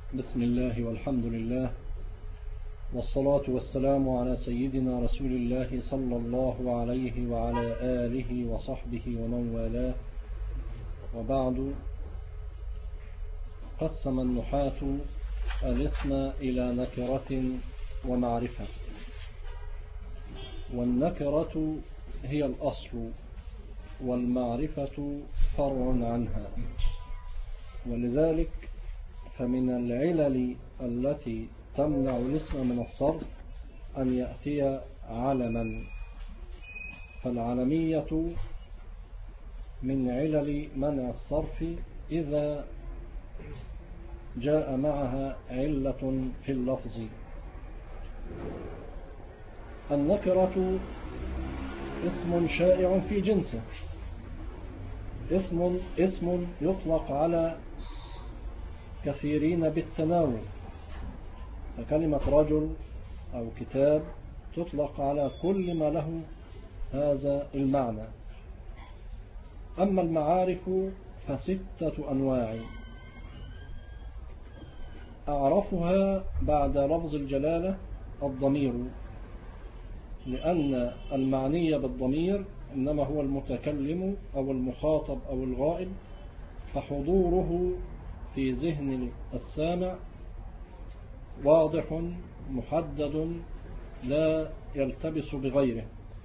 بسم الله والحمد لله والصلاة والسلام على سيدنا رسول الله صلى الله عليه وعلى آله وصحبه ومن والاه. وبعد، قسم النحاة الاسم إلى نكرة ومعرفة، والنكرة هي الأصل والمعرفة فرع عنها، ولذلك فمن العلل التي تمنع الاسم من الصرف أن يأتي علما، فالعلمية من علل منع الصرف إذا جاء معها علة في اللفظ. النكرة اسم شائع في جنسه، اسم يطلق على كثيرين بالتناول، فكلمة رجل أو كتاب تطلق على كل ما له هذا المعنى. أما المعارف فستة أنواع، أعرفها بعد لفظ الجلالة الضمير، لأن المعني بالضمير إنما هو المتكلم أو المخاطب أو الغائب، فحضوره في ذهن السامع واضح محدد لا يلتبس بغيره.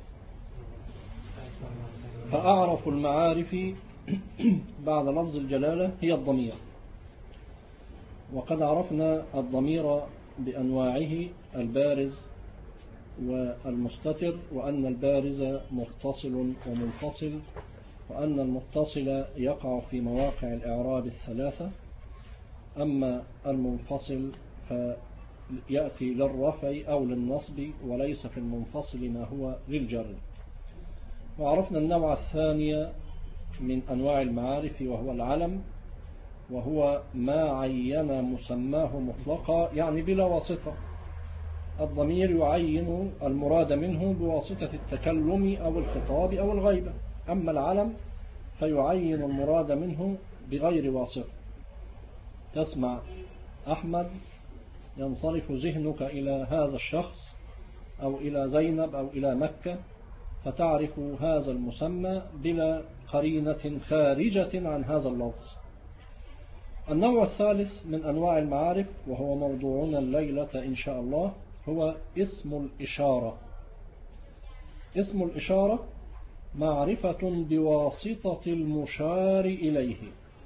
فأعرف المعارف بعد لفظ الجلالة هي الضمير، وقد عرفنا الضمير بأنواعه: البارز والمستتر، وأن البارز متصل ومنفصل، وأن المتصل يقع في مواقع الإعراب الثلاثة، أما المنفصل فيأتي للرفع أو للنصب، وليس في المنفصل ما هو للجر. وعرفنا النوع الثاني من أنواع المعارف وهو العلم، وهو ما عين مسماه مطلقا، يعني بلا واسطة. الضمير يعين المراد منه بواسطة التكلم أو الخطاب أو الغيبة، أما العلم فيعين المراد منه بغير واسطة. تسمع أحمد ينصرف ذهنك إلى هذا الشخص أو إلى زينب أو إلى مكة، فتعرف هذا المسمى بلا قرينة خارجة عن هذا اللفظ. النوع الثالث من أنواع المعارف، وهو موضوعنا الليلة إن شاء الله، هو اسم الإشارة. اسم الإشارة معرفة بواسطة المشار إليه،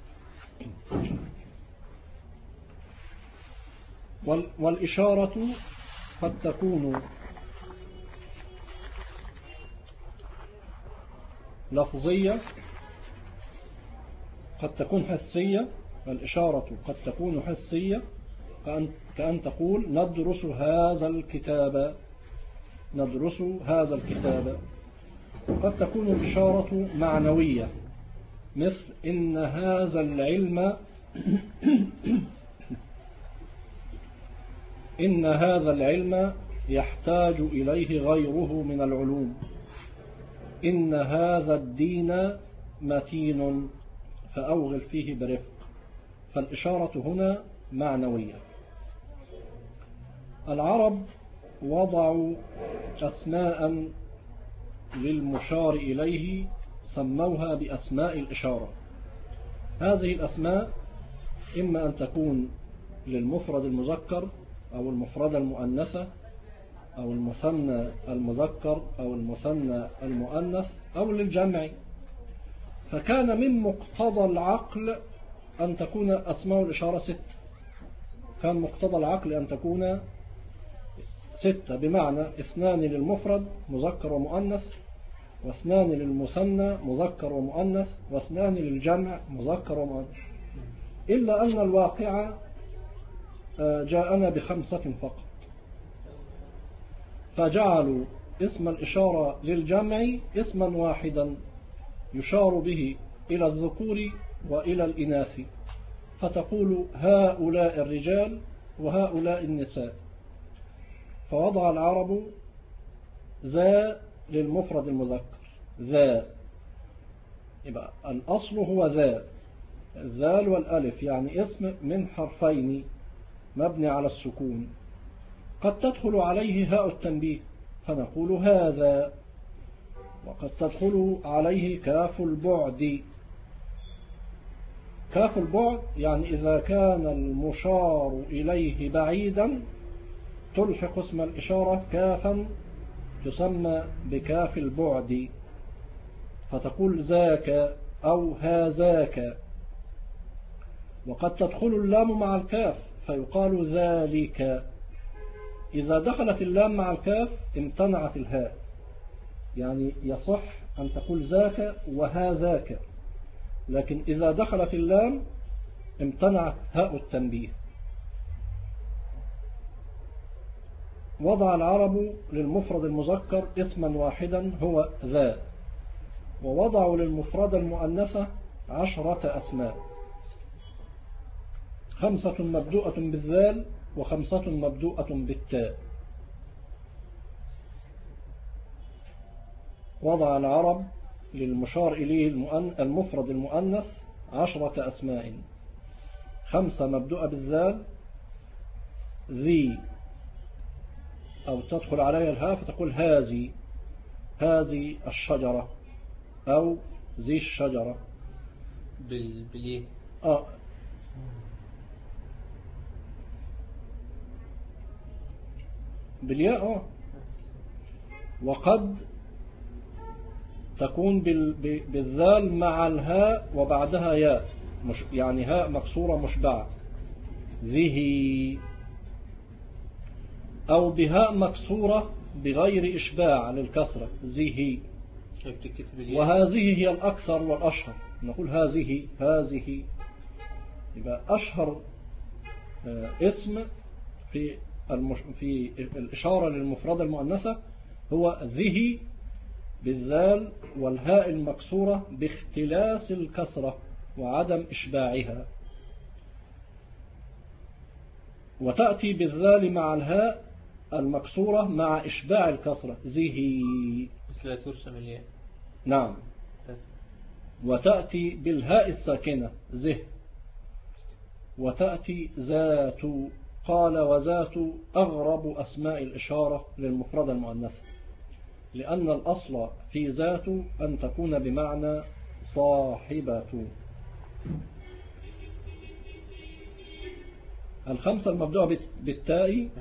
والإشارة قد تكون لفظية، قد تكون حسية. الإشارة قد تكون حسية، كأن تقول ندرس هذا الكتاب، ندرس هذا الكتاب. قد تكون الإشارة معنوية، مثل إن هذا العلم إن هذا العلم يحتاج إليه غيره من العلوم، إن هذا الدين متين فأوغل فيه برفق. فالإشارة هنا معنوية. العرب وضعوا أسماء للمشار إليه سموها بأسماء الإشارة. هذه الأسماء إما أن تكون للمفرد المذكر أو المفردة المؤنثة أو المثنى المذكر أو المثنى المؤنث أو للجمع. فكان من مقتضى العقل أن تكون أسماء الإشارة 6. كان مقتضى العقل أن تكون 6، بمعنى 2 للمفرد مذكر ومؤنث، و2 للمثنى مذكر ومؤنث، و2 للجمع مذكر ومؤنث. إلا أن الواقع جاءنا ب5 فقط، فجعلوا اسم الإشارة للجمع اسما واحدا يشار به إلى الذكور وإلى الإناث، فتقول هؤلاء الرجال وهؤلاء النساء. فوضع العرب ذا للمفرد المذكر، ذا، يبقى الأصل هو ذا، الذال والألف، يعني اسم من حرفين مبني على السكون قد تدخل عليه هاء التنبيه فنقول هذا، وقد تدخل عليه كاف البعد. كاف البعد يعني إذا كان المشار إليه بعيدا تلحق اسم الإشارة كافا تسمى بكاف البعد، فتقول ذاك أو هذاك. وقد تدخل اللام مع الكاف فيقال ذلك. إذا دخلت اللام مع الكاف امتنعت الهاء، يعني يصح أن تقول ذاك وهذاك، لكن إذا دخلت اللام امتنعت هاء التنبيه. وضع العرب للمفرد المذكر اسما واحدا هو ذا، ووضعوا للمفرد المؤنثة 10 أسماء، 5 مبدوءة بالذال و5 مبدوءة بالتاء. وضع العرب للمشار إليه المفرد المؤنث 10 أسماء، 5 مبدوءة بالذال ذي، أو تدخل عليها الهاء فتقول هذه، هذه الشجرة أو ذي الشجرة باليه بالياء. وقد تكون بالذال مع الهاء وبعدها ياء، يعني هاء مكسورة مشبعة ذه، أو بهاء مكسورة بغير إشباع للكسرة ذه. وهذه هي الأكثر والأشهر، نقول هذه هذه. يبقى أشهر اسم في الإشارة للمفردة المؤنثة هو ذه بالذال والهاء المكسورة باختلاس الكسرة وعدم إشباعها. وتأتي بالذال مع الهاء المكسورة مع إشباع الكسرة ذه، مثل ترسم الياء. نعم. وتأتي بالهاء الساكنة ذه. وتأتي ذات، قال وذات أغرب أسماء الإشارة للمفردة المؤنثة، لأن الأصل في ذات أن تكون بمعنى صاحبة. 5 المبدوءة بالتاء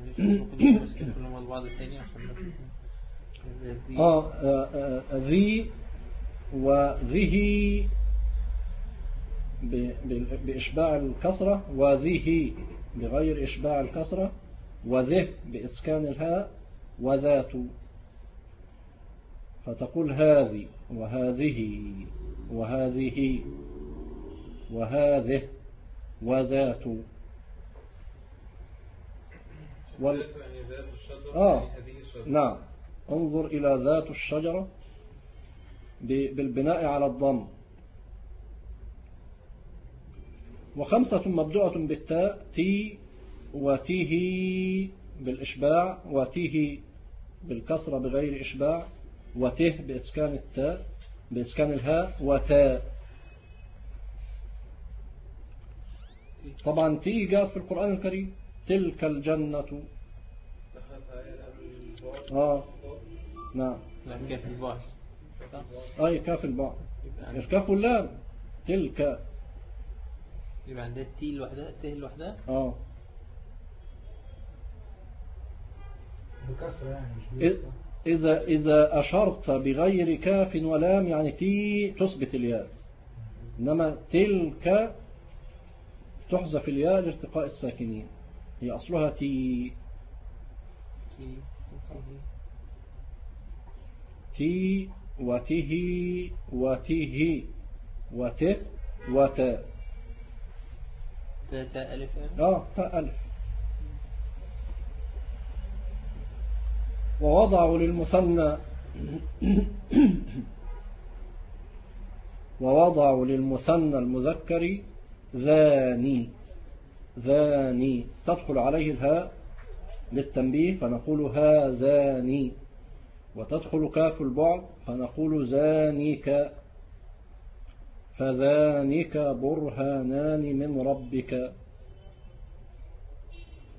ذي وذه بإشباع الكسرة، وذه بغير إشباع الكسرة، وذه بإسكان الهاء، وذات. فتقول هذه وهذه وهذه وهذه وذات. نعم. انظر إلى ذات الشجرة بالبناء على الضم. 5 مبدوءة بالتاء تي وتيه بالإشباع، وتيه بالكسرة بغير إشباع، وته بإسكان التاء بإسكان الهاء، وتاء. طبعا تي جاءت في القرآن الكريم تلك الجنة. نعم. كاف البعد. أي كاف البعد، مش كاف اللام. تلك يبقى عندها التي لوحدها، التاء لوحدها. بكسر يعني مش إذا أشرت بغير كاف ولام يعني تي تثبت الياء، إنما تلك تحذف الياء لارتقاء الساكنين، هي أصلها تي. تي وته وته وته وتا. تاء ألف يعني؟ تاء ألف. ووضعوا للمثنى المذكر ذاني. ذاني تدخل عليه الهاء للتنبيه فنقول هذاني، وتدخل كاف البعد فنقول ذانيك، فذانك برهانان من ربك.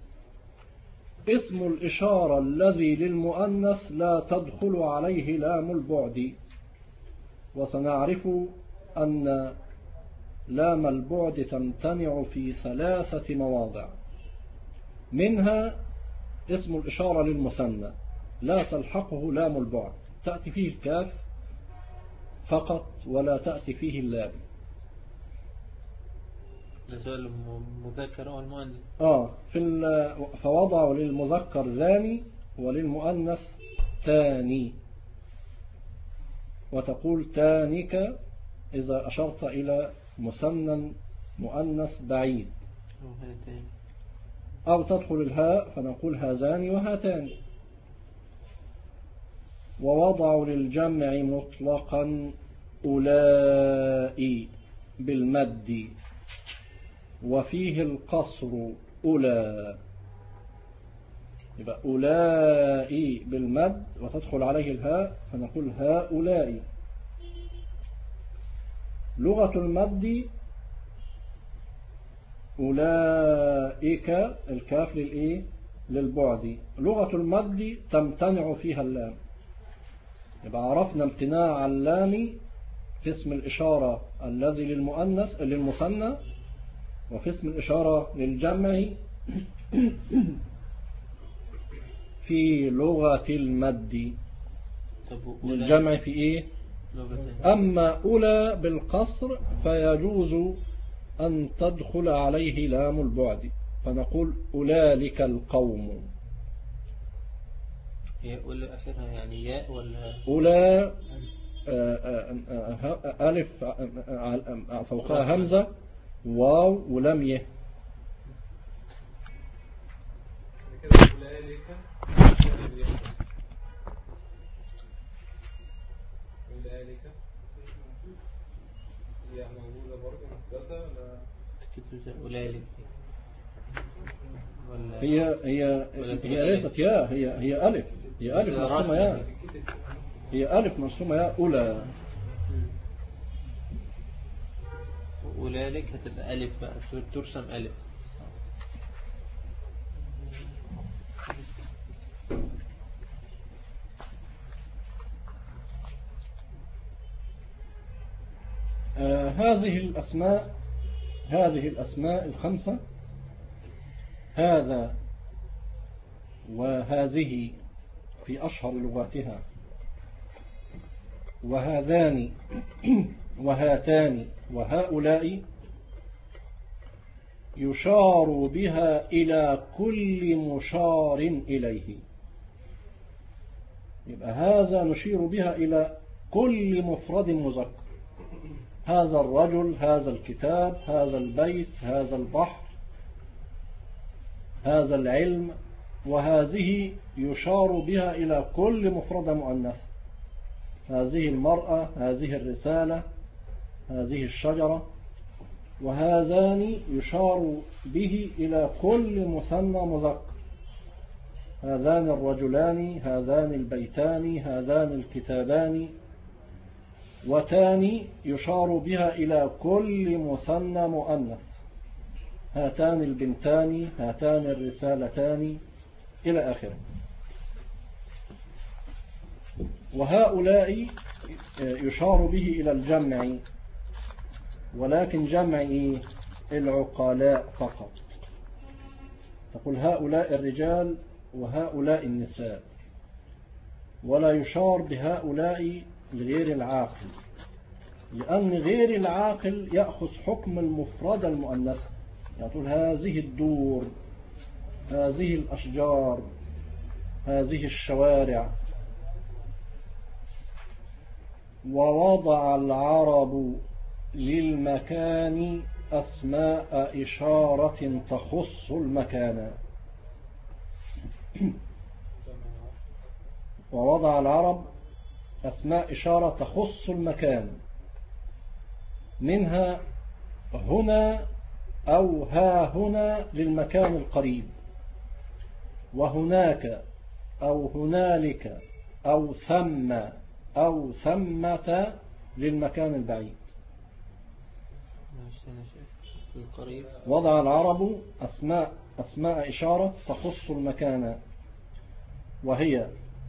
اسم الإشارة الذي للمؤنث لا تدخل عليه لام البعد، وسنعرف أن لام البعد تمتنع في 3 مواضع، منها اسم الإشارة للمثنى لا تلحقه لام البعد، تأتي فيه الكاف فقط ولا تأتي فيه اللام. سؤال المذكر أو المؤنث؟ فوضعوا للمذكر ذاني وللمؤنث تاني، وتقول تانك إذا أشرت إلى مثنى مؤنث بعيد، أو تدخل الهاء فنقول هذان وهاتان. ووضعوا للجمع مطلقا أولئي بالمد، وفيه القصر أولى، يبقى أولئي بالمد وتدخل عليه الهاء فنقول هؤلاء. لغة المد أولئك الكاف للبعد، لغة المد تمتنع فيها اللام، يبقى عرفنا امتناع اللام في اسم الإشارة الذي للمثنى، وفي اسم الإشارة للجمع في لغة المد. للجمع في إيه؟ أما أولى بالقصر فيجوز أن تدخل عليه لام البعد، فنقول أولئك القوم. هي أولى آخرها يعني ياء ولا أولى ألف فوقها همزة واو ولم يه. هي موجودة برضه مثبتة ولا هي ليست ياء، هي ألف، هي ألف مرسومة ياء، هي ألف مرسومة ياء أولى. أولئك هتبقى ألف بقى، ترسم ألف. هذه الأسماء الخمسة، هذا وهذه في أشهر لغاتها، وهذان وهاتان وهؤلاء، يشار بها إلى كل مشار إليه، يبقى هذا نشير بها إلى كل مفرد مذكر، هذا الرجل، هذا الكتاب، هذا البيت، هذا البحر، هذا العلم. وهذه يشار بها إلى كل مفرد مؤنث، هذه المرأة، هذه الرسالة، هذه الشجرة. وهذان يشار به إلى كل مثنى مذكر، هذان الرجلان، هذان البيتان، هذان الكتابان. وتاني يشار بها إلى كل مثنى مؤنث، هاتان البنتان، هاتان الرسالتان، إلى آخره. وهؤلاء يشار به إلى الجمع، ولكن جمع العقلاء فقط، تقول هؤلاء الرجال وهؤلاء النساء، ولا يشار بهؤلاء لغير العاقل، لأن غير العاقل يأخذ حكم المفرد المؤنث، يقول هذه الدور، هذه الأشجار، هذه الشوارع. ووضع العرب للمكان أسماء إشارة تخص المكان. ووضع العرب أسماء إشارة تخص المكان، منها هنا أو ها هنا للمكان القريب، وهناك أو هنالك أو ثم أو ثمة للمكان البعيد. القريب. وضع العرب أسماء إشارة تخص المكان، وهي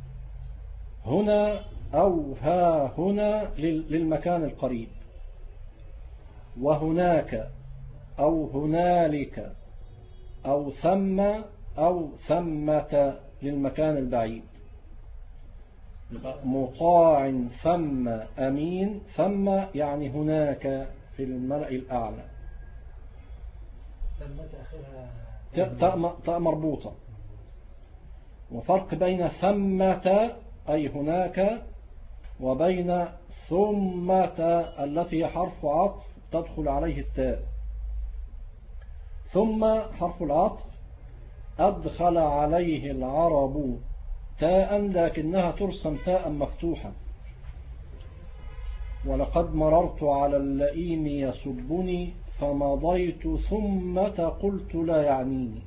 هنا أو ها هنا للمكان القريب، وهناك أو هنالك أو ثم أو ثمة للمكان البعيد. مطاع ثم أمين، ثم يعني هناك في الملأ الأعلى. تاء مربوطة. وفرق بين ثمة أي هناك وبين ثمة التي حرف عطف تدخل عليه التاء. ثم حرف العطف أدخل عليه العرب تاء لكنها ترسم تاء مفتوحة. ولقد مررت على اللئيم يسبني فمضيت ثمة قلت لا يعنيني.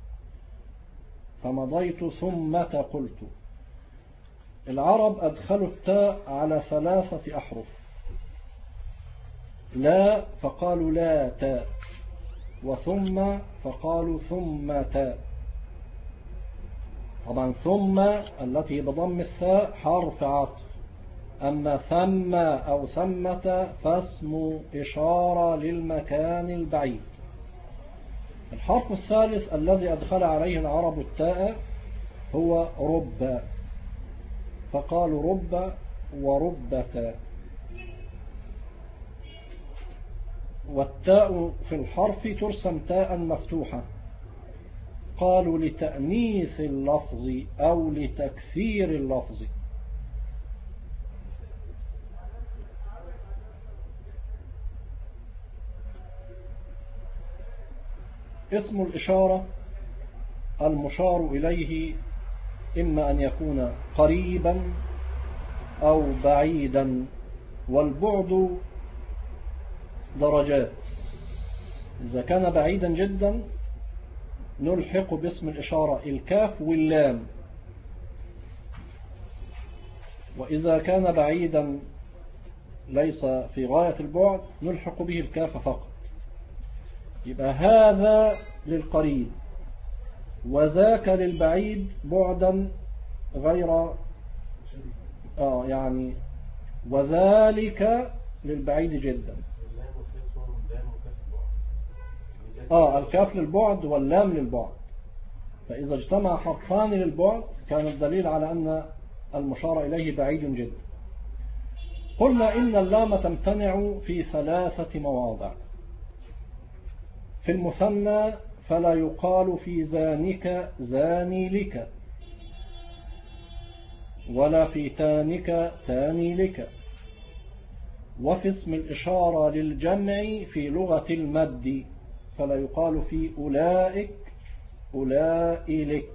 فمضيت ثمة قلت. العرب أدخلوا التاء على 3 أحرف. لا فقالوا لا تاء، وثم فقالوا ثم تاء. طبعا ثم التي بضم الثاء حرف عطف، أما ثم أو ثمة فاسم إشارة للمكان البعيد. الحرف الثالث الذي أدخل عليه العرب التاء هو رب، فقالوا رب وربة. والتاء في الحرف ترسم تاء مفتوحة، قالوا لتأنيث اللفظ أو لتكثير اللفظ. اسم الإشارة المشار إليه إما أن يكون قريبا أو بعيدا، والبعد درجات. إذا كان بعيدا جدا نلحق باسم الإشارة الكاف واللام، وإذا كان بعيدا ليس في غاية البعد نلحق به الكاف فقط. يبقى هذا للقريب وذاك للبعيد بعدا غير يعني وذلك للبعيد جدا. الكاف للبعد واللام للبعد، فإذا اجتمع حرفان للبعد كان الدليل على أن المشار إليه بعيد جدا. قلنا إن اللام تمتنع في 3 مواضع. في المثنى فلا يقال في زانك زاني لك، ولا في تانك تاني لك. وفي اسم الإشارة للجمع في لغة المد فلا يقال في أولئك أولئك.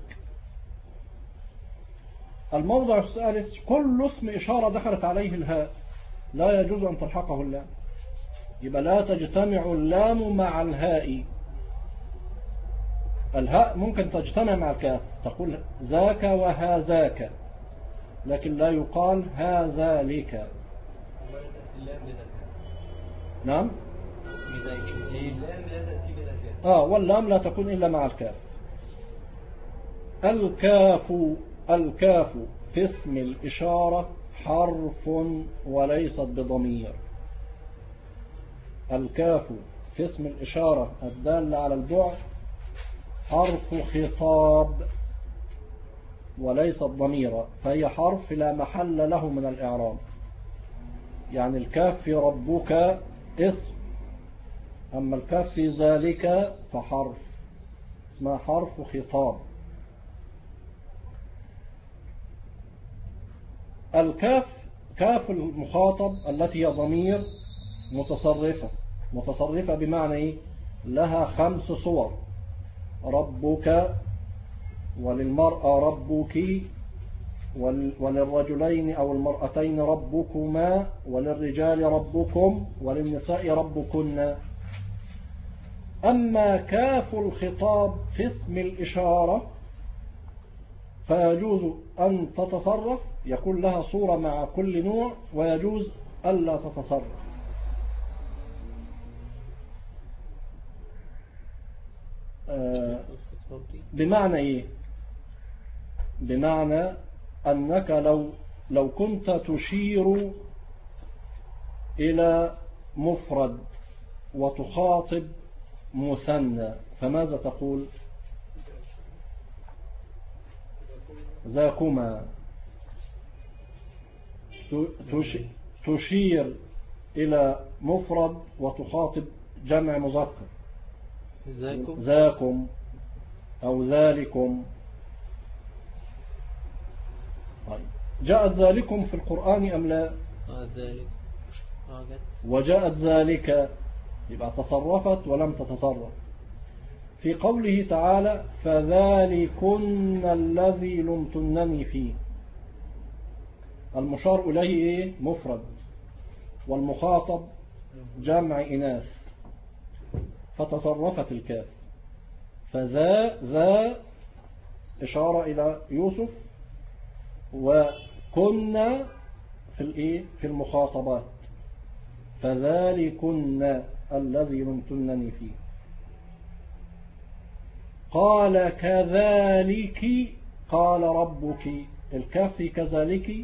الموضع الثالث كل اسم إشارة دخلت عليه الهاء لا يجوز أن تلحقه اللام، يبقى لا تجتمع اللام مع الهاء. الهاء ممكن تجتمع مع الكاف، تقول ذاك وهذاك، لكن لا يقال هذا لك. نعم. واللام لا تكون إلا مع الكاف. الكاف في اسم الإشارة حرف وليست بضمير. الكاف في اسم الإشارة الدالة على البعد حرف خطاب وليست ضميرا، فهي حرف لا محل له من الإعراب. يعني الكاف في ربك اسم، أما الكاف في ذلك فحرف اسمها حرف خطاب. الكاف كاف المخاطب التي هي ضمير متصرفة بمعنى إيه؟ لها 5 صور: ربك، وللمرأة ربك، وللرجلين أو المرأتين ربكما، وللرجال ربكم، وللنساء ربكن. أما كاف الخطاب في اسم الإشارة فيجوز أن تتصرف، يكون لها صورة مع كل نوع، ويجوز ألا تتصرف. بمعنى إيه؟ بمعنى أنك لو كنت تشير إلى مفرد وتخاطب مثنى فماذا تقول؟ ذاكما. تشير إلى مفرد وتخاطب جمع مذكر ذاكم أو ذلكم. جاءت ذلكم في القرآن أم لا؟ ذلك وجاءت ذلك يبقى تصرفت ولم تتصرف. في قوله تعالى فذلكن الذي لمتنني فيه، المشار إليه إيه؟ مفرد، والمخاطب جمع إناث، فتصرفت الكاف. ذا إشارة إلى يوسف، وكنا في المخاطبات، فذلكن الذي لمتنني فيه. قال كذلك قال ربك، الكاف في كذلك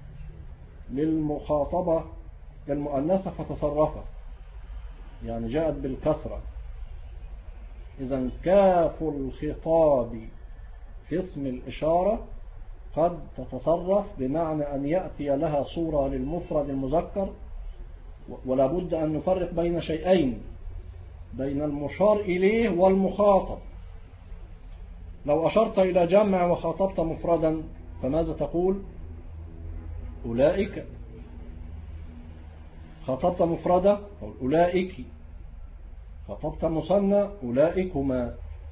للمخاطبة المؤنثة فتصرفت، يعني جاءت بالكسرة. إذن كاف الخطاب في اسم الإشارة قد تتصرف بمعنى أن يأتي لها صورة للمفرد المذكر، ولا بد أن نفرق بين شيئين، بين المشار إليه والمخاطب. لو أشرت إلى جمع وخاطبت مفردا فماذا تقول؟ أولئك. خاطبت مفردا أولئك، خاطبت مثنى أولئكما.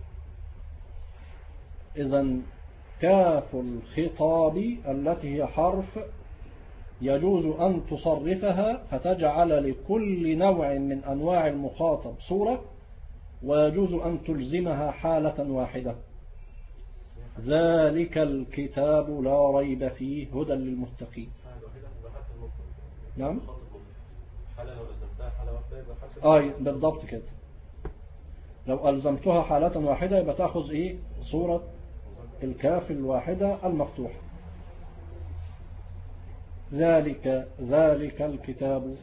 إذن كاف الخطاب التي هي حرف يجوز أن تصرفها فتجعل لكل نوع من أنواع المخاطب صورة، ويجوز أن تلزمها حالة واحدة. ذلك الكتاب لا ريب فيه هدى للمتقين. نعم بالضبط كده. لو ألزمتها حالة واحدة يبقى تأخذ إيه؟ صورة الكاف الواحدة المفتوحة. ذلك الكتاب.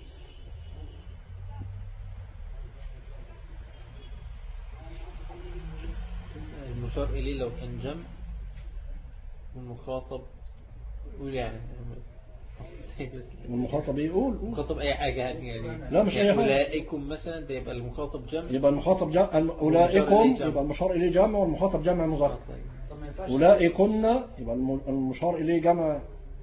المشار إليه لو كان جمع والمخاطب يقول يعني المخاطب يقول مخاطب أي حاجة يعني لا مش أي حاجة. أولئكم مثلا ده يبقى المخاطب جمع، يبقى المخاطب جمع. أولئكم يبقى المشار إليه جمع والمخاطب جمع مذكر. أولئكن يبقى المشار إليه جمع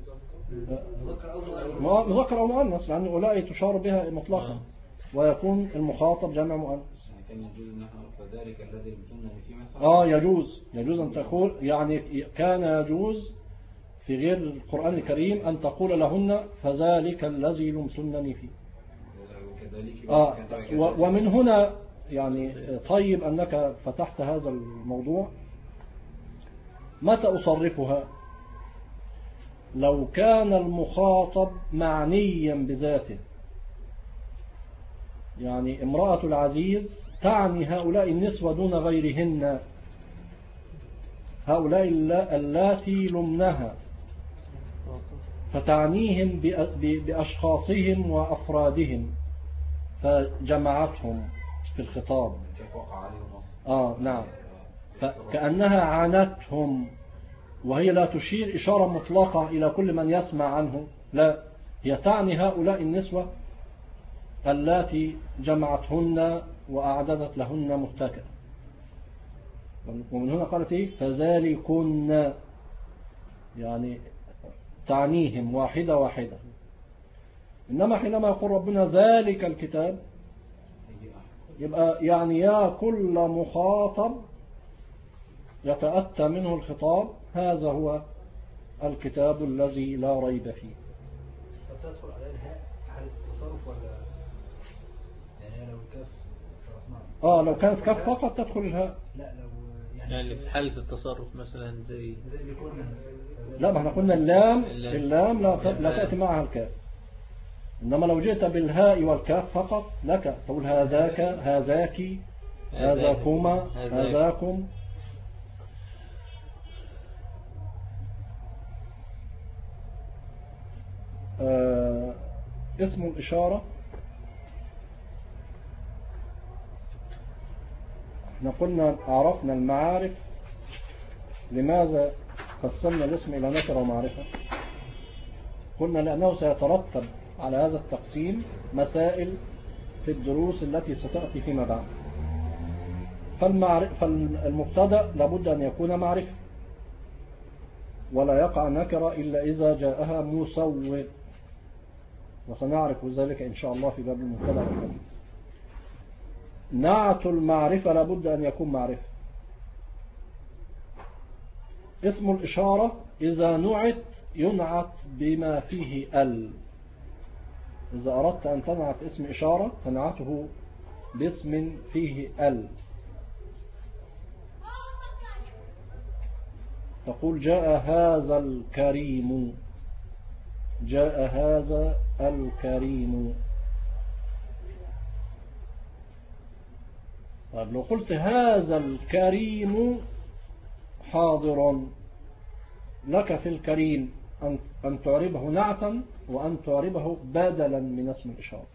مذكر أو مؤنث، لأن أولئك تشار بها مطلقا، ويكون المخاطب جمع مؤنث. فذلك الذي لمتنني فيه مثلا يجوز أن تقول، يعني كان يجوز في غير القرآن الكريم أن تقول لهن فذلك الذي لمتنني فيه. ومن هنا يعني طيب أنك فتحت هذا الموضوع. متى أصرفها؟ لو كان المخاطب معنيا بذاته، يعني امرأة العزيز تعني هؤلاء النسوة دون غيرهن، هؤلاء اللاتي لمنها، فتعنيهم بأشخاصهم وأفرادهم فجمعتهم في الخطاب. نعم، فكأنها عانتهم، وهي لا تشير إشارة مطلقة إلى كل من يسمع عنه، لا، هي تعني هؤلاء النسوة اللاتي جمعتهن وأعددت لهن متكئ. ومن هنا قالت إيه؟ فذلكن، يعني تعنيهم واحدة واحدة. إنما حينما يقول ربنا ذلك الكتاب يبقى يعني يا كل مخاطب يتأتى منه الخطاب هذا هو الكتاب الذي لا ريب فيه. تدخل على الهاء حالة التصرف ولا يعني لو الكاف صرفناها؟ لو كانت كاف فقط تدخل الهاء. لا لو يعني في حالة التصرف مثلا زي لا، ما احنا قلنا اللام لا تأتي معها الكاف. إنما لو جئت بالهاء والكاف فقط لك تقول هذاك هذاك هذاكما هذاكم. اسم الإشارة احنا قلنا عرفنا المعارف. لماذا قسمنا الاسم إلى نكرة ومعرفة؟ قلنا لأنه سيترتب على هذا التقسيم مسائل في الدروس التي ستأتي فيما بعد. فالمبتدأ لابد أن يكون معرفة، ولا يقع نكرة إلا إذا جاءها مسوغ، وسنعرف ذلك إن شاء الله في باب المبتدأ والخبر. نعت المعرفة لابد أن يكون معرفة. اسم الإشارة إذا نعت ينعت بما فيه ال. إذا أردت أن تنعت اسم إشارة فنعته باسم فيه ال. تقول جاء هذا الكريم، جاء هذا الكريم. طيب لو قلت هذا الكريم حاضر، لك في الكريم أن تعربه نعتا وأن تعربه بدلا من اسم الإشارة.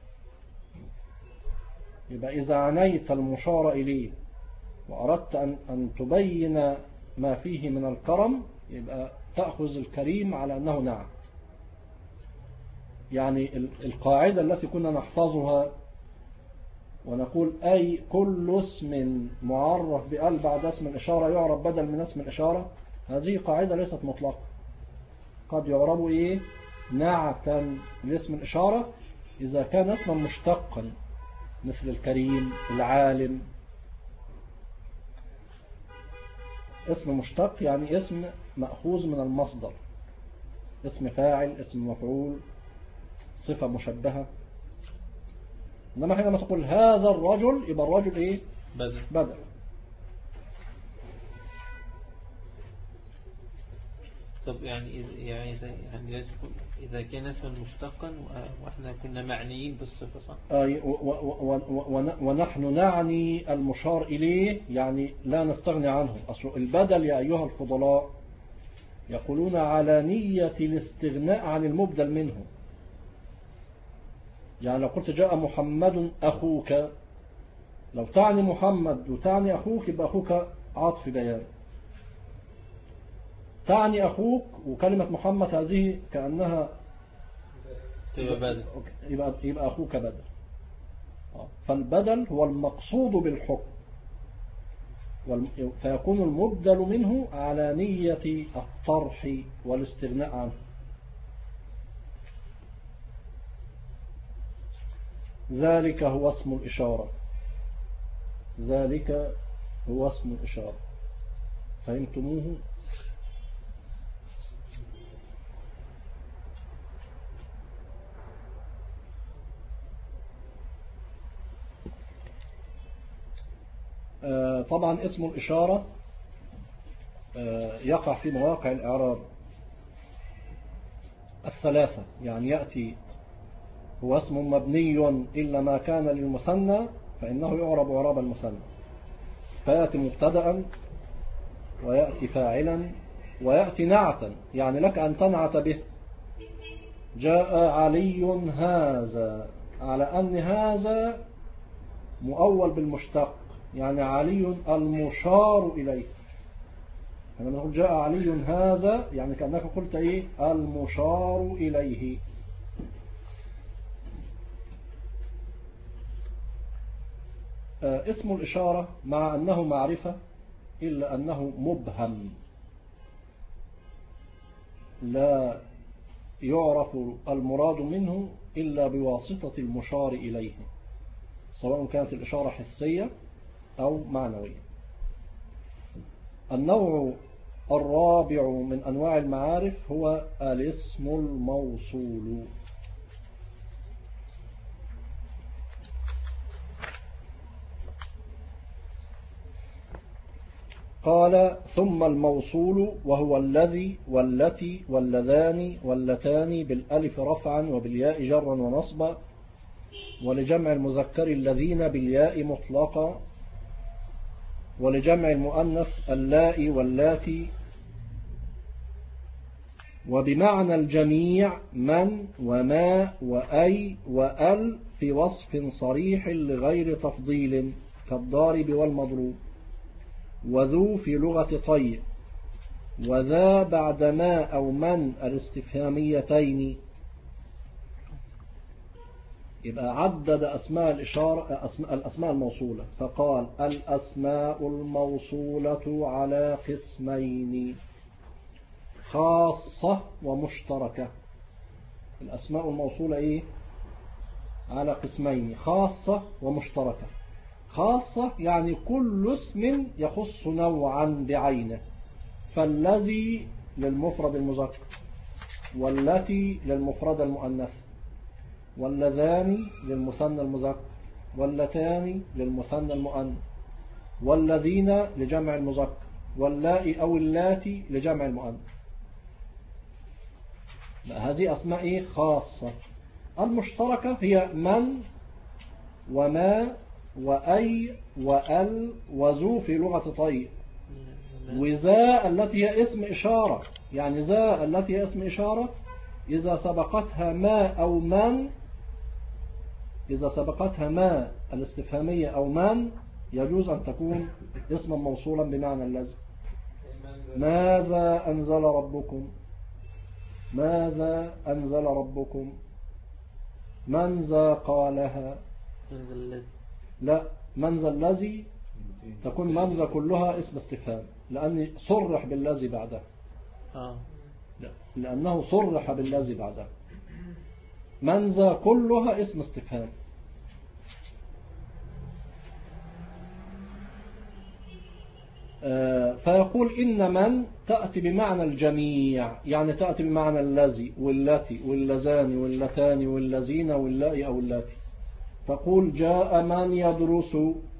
يبقى إذا عنيت المشار إليه وأردت أن تبين ما فيه من الكرم، يبقى تأخذ الكريم على أنه نعت. يعني القاعدة التي كنا نحفظها ونقول أي كل اسم معرف بأل بعد اسم الإشارة يعرب بدل من اسم الإشارة، هذه قاعدة ليست مطلقة. قد يعرب نعتا لاسم الإشارة إذا كان اسما مشتقا مثل الكريم العالم. اسم مشتق يعني اسم مأخوذ من المصدر، اسم فاعل، اسم مفعول، صفة مشبهة. إنما حينما تقول هذا الرجل يبقى الرجل إيه؟ بدل. طب يعني إذا كان اسما مشتقا وإحنا كنا معنيين بالصفة صح؟ ونحن نعني المشار إليه، يعني لا نستغني عنه. أصل البدل يا أيها الفضلاء يقولون على نية الاستغناء عن المبدل منه. يعني لو قلت جاء محمد أخوك، لو تعني محمد وتعني أخوك يبقى أخوك عطف بيان. تعني أخوك وكلمة محمد هذه كأنها يبقى أخوك بدل. فالبدل هو المقصود بالحكم، فيكون المبدل منه على نية الطرح والاستغناء عنه. ذلك هو اسم الإشارة. ذلك هو اسم الإشارة. فهمتموه؟ طبعا اسم الإشارة يقع في مواقع الإعراب الثلاثة. يعني يأتي هو اسم مبني إلا ما كان للمثنى فإنه يعرب إعراب المثنى، فيأتي مبتدأ ويأتي فاعلا ويأتي نعتا. يعني لك أن تنعت به. جاء علي هذا، على أن هذا مؤول بالمشتق، يعني علي المشار إليه. لما نقول جاء علي هذا يعني كأنك قلت إيه؟ المشار إليه. اسم الإشارة مع أنه معرفة إلا أنه مبهم، لا يعرف المراد منه إلا بواسطة المشار إليه، سواء كانت الإشارة حسية أو معنوية. النوع الرابع من أنواع المعارف هو الاسم الموصول. قال ثم الموصول وهو الذي والتي واللذان واللتان بالألف رفعا وبالياء جرا ونصبا، ولجمع المذكر الذين بالياء مطلقا، ولجمع المؤنث اللائي واللاتي. وبمعنى الجميع من وما وأي وأل في وصف صريح لغير تفضيل كالضارب والمضروب. وذو في لغة طي. وذا بعد ما أو من الاستفهاميتين. يبقى عدد أسماء الإشارة الأسماء الموصولة فقال الأسماء الموصولة على قسمين: خاصة ومشتركة. الأسماء الموصولة إيه؟ على قسمين: خاصة ومشتركة. خاصة يعني كل اسم يخص نوعا بعينه، فالذي للمفرد المذكر، والتي للمفرد المؤنث، واللذان للمثنى المذكر، واللتان للمثنى المؤنث، والذين لجمع المذكر، واللائي أو اللاتي لجمع المؤنث. هذه أسماء خاصة. المشتركة هي من وما وأي وأل وذو في لغة طي. وذا التي هي اسم إشارة، يعني ذا التي هي اسم إشارة إذا سبقتها ما أو من، إذا سبقتها ما الاستفهامية أو من يجوز أن تكون اسما موصولا بمعنى الذي. ماذا أنزل ربكم؟ ماذا أنزل ربكم؟ من ذا قالها؟ لا، من ذا الذي تكون من ذا كلها اسم استفهام، لأني صرح بالذي بعدها. لا، لأنه صرح بالذي بعدها. من ذا كلها اسم استفهام. فيقول إن من تأتي بمعنى الجميع، يعني تأتي بمعنى الذي والتي واللذان واللتان واللذين واللائي أو اللاتي. تقول جاء من يدرس،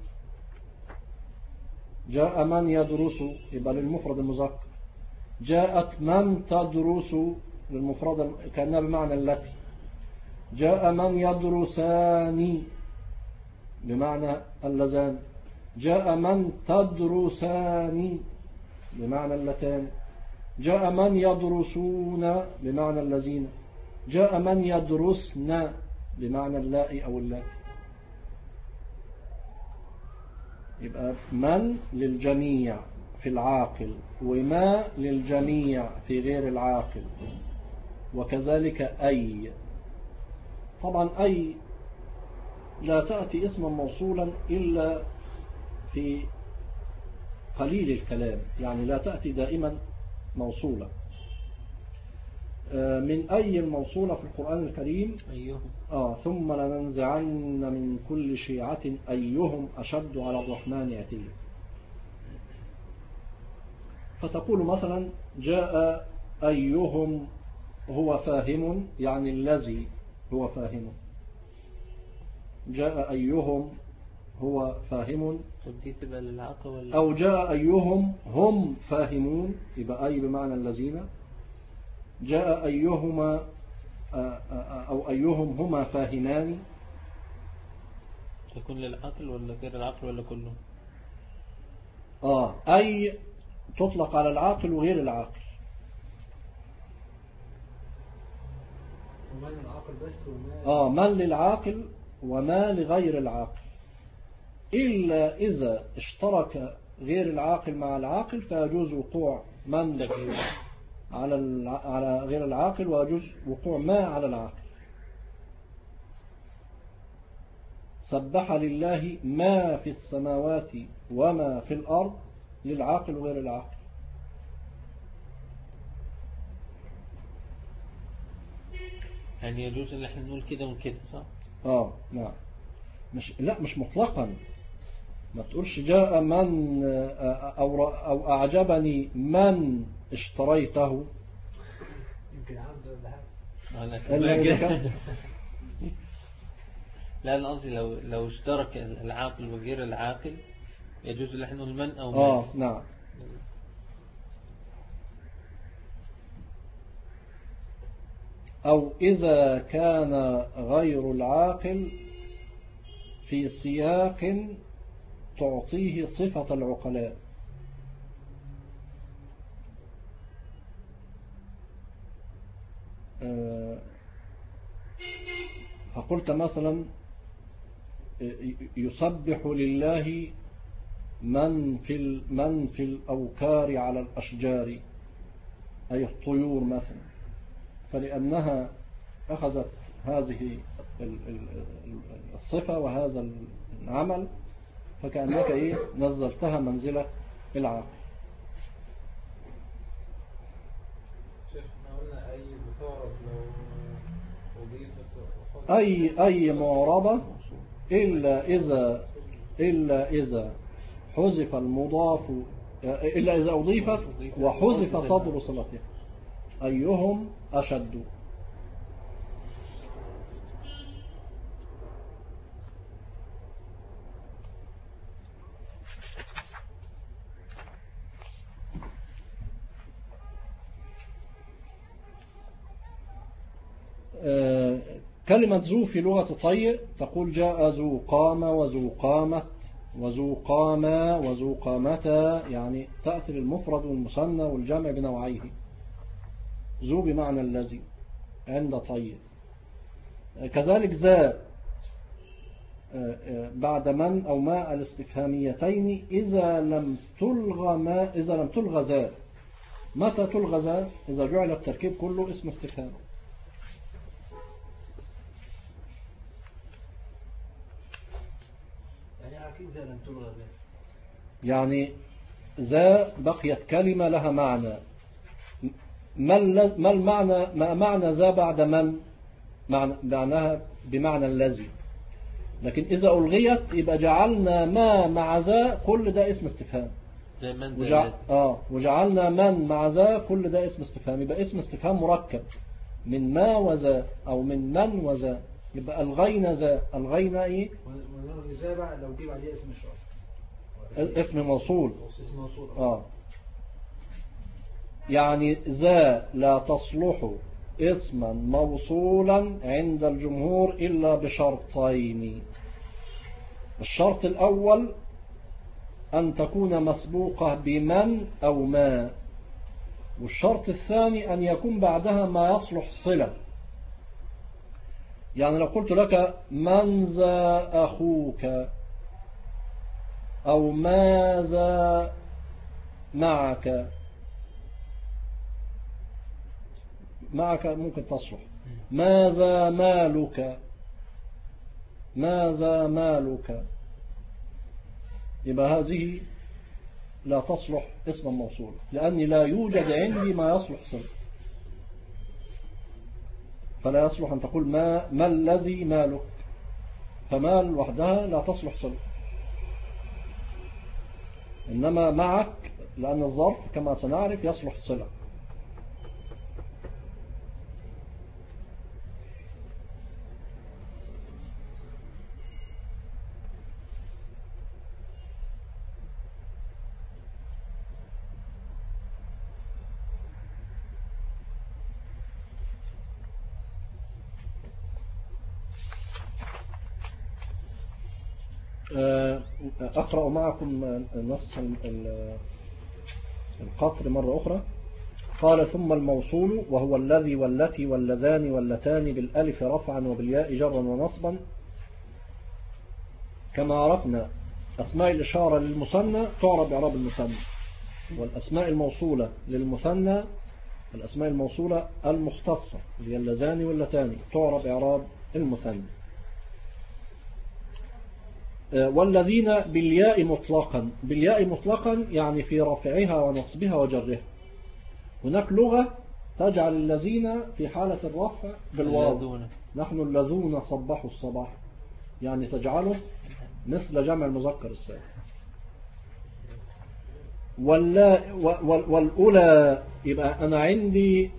جاء من يدرس يبقى للمفرد المذكر. جاءت من تدرس للمفرد كأنها بمعنى التي. جاء من يدرسان بمعنى اللذان. جاء من تدرسان بمعنى اللتان. جاء من يدرسون بمعنى الذين. جاء من يدرسن بمعنى اللائي أو اللاتي. يبقى من للجميع في العاقل، وما للجميع في غير العاقل، وكذلك أي. طبعا أي لا تأتي اسما موصولا إلا في قليل الكلام، يعني لا تأتي دائما موصولة. من أي الموصولة في القرآن الكريم؟ أيهم. ثم لننزعن من كل شيعة أيهم أشد على الرحمن عتيا. فتقول مثلا جاء أيهم هو فاهم، يعني الذي هو فاهم. جاء أيهم هو فاهم. دي تبقى للعاقل ولا؟ أو جاء أيهم هم فاهمون، يبقى أي بمعنى الذين. جاء أيهما أو أيهم هما فاهمان. تكون للعقل ولا غير العقل ولا كله؟ أي تطلق على العاقل وغير العاقل. ومن للعاقل بس وما من للعاقل وما لغير العاقل، إلا إذا اشترك غير العاقل مع العاقل فيجوز وقوع من على غير العاقل، ويجوز وقوع ما على العاقل. سبح لله ما في السماوات وما في الأرض، للعاقل وغير العاقل. يعني يجوز ان احنا نقول كده وكده، صح؟ نعم. مش مطلقا. ما تقولش جاء من أو أعجبني من اشتريته. يمكن عبد ولا حاجة. لا، أنا قصدي لو اشترك العاقل وغير العاقل يجوز ان احنا نقول من أو من. نعم. أو إذا كان غير العاقل في سياق تعطيه صفة العقلاء. فقلت مثلا يسبح لله من في الأوكار على الأشجار، أي الطيور مثلا، فلأنها أخذت هذه الصفة وهذا العمل فكأنك نزلتها منزلة العقل. شيخنا قلنا أي بصارة لو أضيفت أي معربة إلا إذا حذف المضاف، إلا إذا أضيفت وحذف صدر صلتها. أيهم أشد. كلمة ذو في لغة طي تقول جاء ذو قام وذو قامت وذو قاما وذو قامتا، يعني تأتي للمفرد والمثنى والجمع بنوعيه. ذو بمعنى الذي عند طي. كذلك ذا بعد من أو ما الاستفهاميتين إذا لم تلغى ذا. متى تلغى ذا؟ إذا جعل التركيب كله اسم استفهام. يعني ذا بقيت كلمة لها معنى. ما المعنى؟ ما معنى ذا بعد من؟ معناها بمعنى الذي. لكن إذا ألغيت يبقى جعلنا ما مع ذا كل ده اسم استفهام. وجعلنا من مع ذا كل ده اسم استفهام، يبقى اسم استفهام مركب من ما وذا أو من وذا. يبقى ألغينا ذا. ألغينا إيه؟ ونلغي ذا بقى لو جيب عليه اسم الشرط، اسم موصول. اسم موصول. يعني ذا لا تصلح اسما موصولا عند الجمهور إلا بشرطين. الشرط الأول أن تكون مسبوقة بمن أو ما، والشرط الثاني أن يكون بعدها ما يصلح صلة. يعني لو قلت لك من ذا أخوك أو ماذا معك ممكن تصلح. ماذا مالك، يبقى هذه لا تصلح اسما موصولا لأني لا يوجد عندي ما يصلح صلة، فلا يصلح أن تقول ما الذي مالك، فمال وحدها لا تصلح صلة. إنما معك لأن الظرف كما سنعرف يصلح صلة. أقرأ معكم نص القطر مرة أخرى. قال ثم الموصول وهو الذي والتي واللذان واللتان بالألف رفعا وبالياء جرا ونصبا. كما عرفنا أسماء الإشارة للمثنى تعرب إعراب المثنى، والأسماء الموصولة للمثنى الأسماء الموصولة المختصة اللي هي اللذان واللتان تعرب إعراب المثنى. والذين بالياء مطلقا يعني في رفعها ونصبها وجرها. هناك لغة تجعل الذين في حالة الرفع بالواو، نحن الذون صبحوا الصباح، يعني تجعله مثل جمع المذكر السالم. والأولى يبقى أنا عندي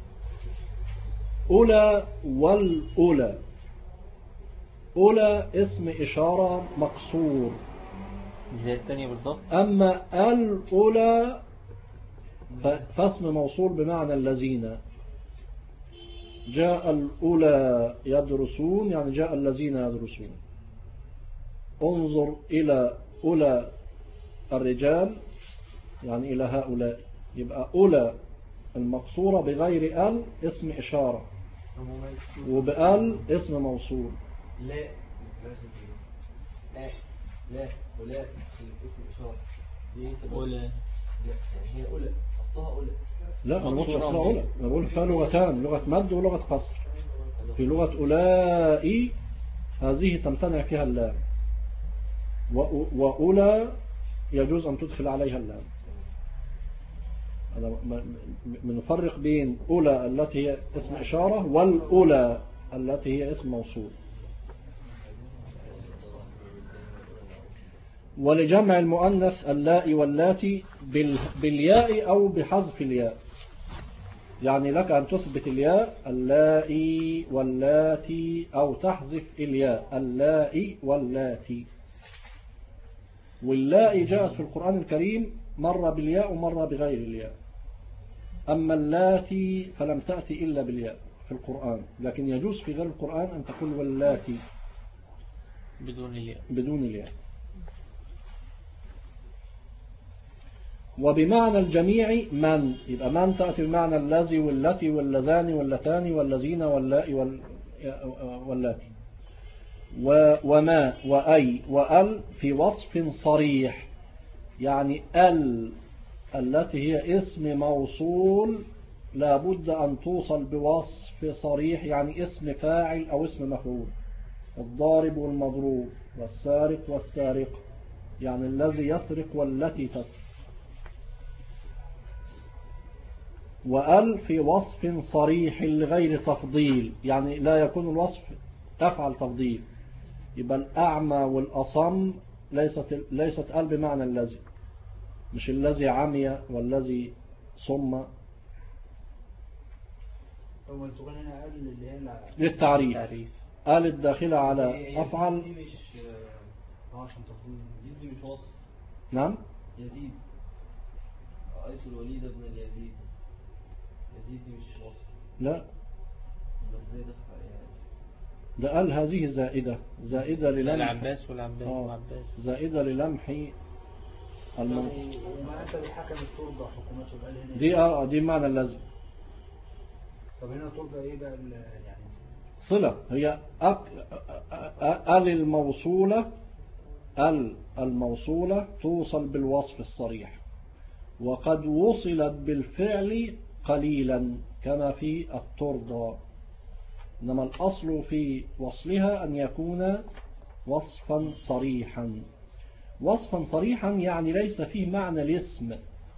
أولى والأولى. أولى اسم إشارة مقصور زي الثانية بالضبط. أما الأولى فاسم موصول بمعنى الذين. جاء الأولى يدرسون يعني جاء الذين يدرسون. انظر إلى أولى الرجال يعني إلى هؤلاء، يبقى أولى المقصورة بغير ال اسم إشارة، وبال اسم موصول. لا لا لا ولا اسم إشارة دي أولى. لا هي أولى أصلها أولى. لا أنا بقولش أصلها أولى، أنا بقول فيها لغتان، لغة مد ولغة قصر. في لغة أولئي هذه تمتنع فيها اللام، وأولى يجوز أن تدخل عليها اللام. بنفرق بين أولى التي هي اسم إشارة والأولى التي هي اسم موصول. ولجمع المؤنث اللائي واللاتي بالياء أو بحذف الياء، يعني لك أن تثبت الياء اللائي واللاتي أو تحذف الياء اللائي واللاتي. واللائي جاءت في القرآن الكريم مرة بالياء ومرة بغير الياء، أما اللاتي فلم تأتي إلا بالياء في القرآن، لكن يجوز في غير القرآن أن تقول واللاتي بدون الياء. وبمعنى الجميع من، يبقى من تأتي بمعنى الذي والتي واللذان واللتان واللذين واللائي واللاتي. وما وأي وأل في وصف صريح، يعني التي هي اسم موصول لابد أن توصل بوصف صريح، يعني اسم فاعل أو اسم مفعول. الضارب والمضروب والسارق والسارقة، يعني الذي يسرق والتي تسرق. وأل في وصف صريح لغير تفضيل، يعني لا يكون الوصف أفعل تفضيل. يبقى الأعمى والأصم ليست أل بمعنى الذي، مش الذي عمي والذي صم. هو السؤال هنا قال اللي هي للتعريف، قال الداخلة على أفعل. دي مش عشان تفضيل. يزيد دي مش وصف. نعم يزيد رأيت الوليد ابن اليزيد، يزيد دي مش وصف. لا ازاي دخل عليها؟ ده قال هذه زائدة للمح العباس والعباس زائدة للمح وما أنت بالحكم ترضى حكومته دي بقى هنا دي معنى اللازم. طب هنا ترضى ايه بقى يعني صلة، هي الموصولة توصل بالوصف الصريح، وقد وصلت بالفعل قليلا كما في الترضى، إنما الأصل في وصلها أن يكون وصفا صريحا. وصفا صريحا يعني ليس فيه معنى الاسم،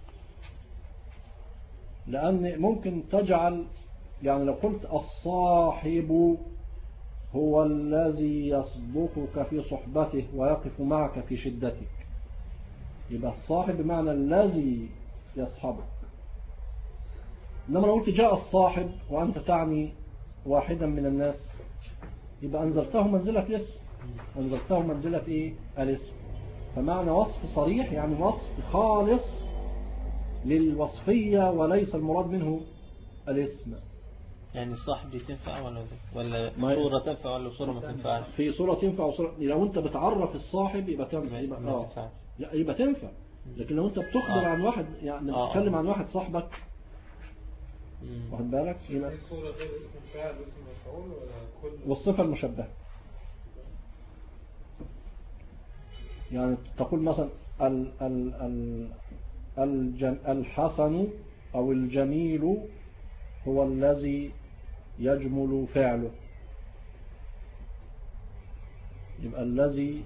لأن ممكن تجعل، يعني لو قلت الصاحب هو الذي يصدقك في صحبته ويقف معك في شدتك، يبقى الصاحب بمعنى الذي يصحبك. إنما لو قلت جاء الصاحب وأنت تعني واحدا من الناس، يبقى أنزلته منزلة الاسم، أنزلته منزلة إيه؟ الاسم. فمعنى وصف صريح يعني وصف خالص للوصفية وليس المراد منه الاسم. يعني صاحب دي تنفع ولا صورة تنفع ولا صورة ما تنفعش؟ في صورة تنفع وصورة، لو أنت بتعرف الصاحب يبقى تنفع، يبقى تنفع. لكن لو أنت بتخبر عن واحد، يعني بتتكلم عن واحد صاحبك، واخد بالك، يبقى الصورة غير اسم فاعل اسم مفعول ولا كل والصفة المشبهة. يعني تقول مثلا الحسن أو الجميل هو الذي يجمل فعله، يبقى الذي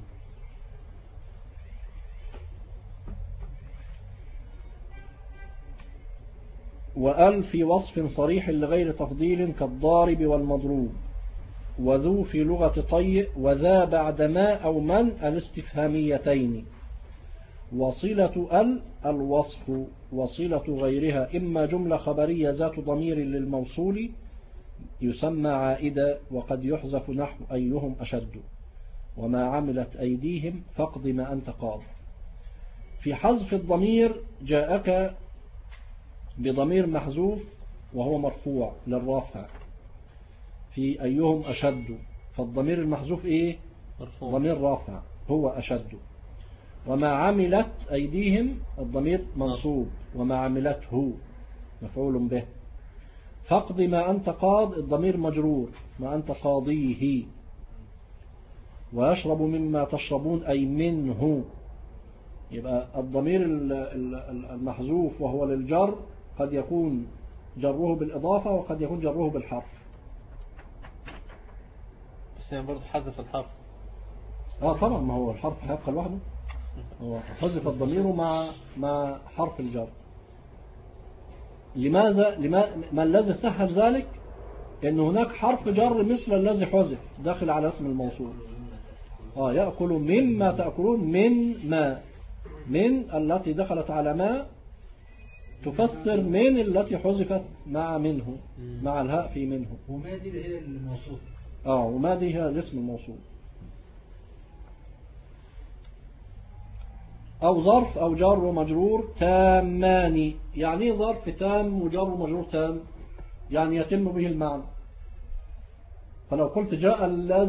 وأل في وصف صريح لغير تفضيل كالضارب والمضروب. وذو في لغة طيء وذا بعد ما أو من الاستفهاميتين. وصلة الوصف، وصلة غيرها إما جملة خبرية ذات ضمير للموصول يسمى عائدة، وقد يحذف نحو أيهم أشد وما عملت أيديهم فاقض ما أنت قاض. في حذف الضمير جاءك بضمير محذوف وهو مرفوع للرافع في أيهم أشد، فالضمير المحذوف إيه؟ مرفوع. ضمير رافع هو أشد. وما عملت أيديهم الضمير منصوب، وما عملته مفعول به. فاقض ما أنت قاض الضمير مجرور، ما أنت قاضيه. ويشرب مما تشربون أي منه. يبقى الضمير المحذوف وهو للجر قد يكون جره بالإضافة وقد يكون جره بالحرف. بس يعني برضه حذف الحرف. طبعا، ما هو الحرف هيبقى لوحده، هو حذف الضمير مع حرف الجر. لماذا ما الذي سهل ذلك؟ ان هناك حرف جر مثل الذي حذف داخل على اسم الموصول. يأكل مما تأكلون، من التي دخلت على ما تفسر من التي حذفت مع منه، مع الهاء في منه. وما دي اللي هي الموصول. وما دي هي الاسم الموصول. أو ظرف أو جار ومجرور تامان. يعني ايه ظرف تام وجار ومجرور تام؟ يعني يتم به المعنى. فلو قلت جاء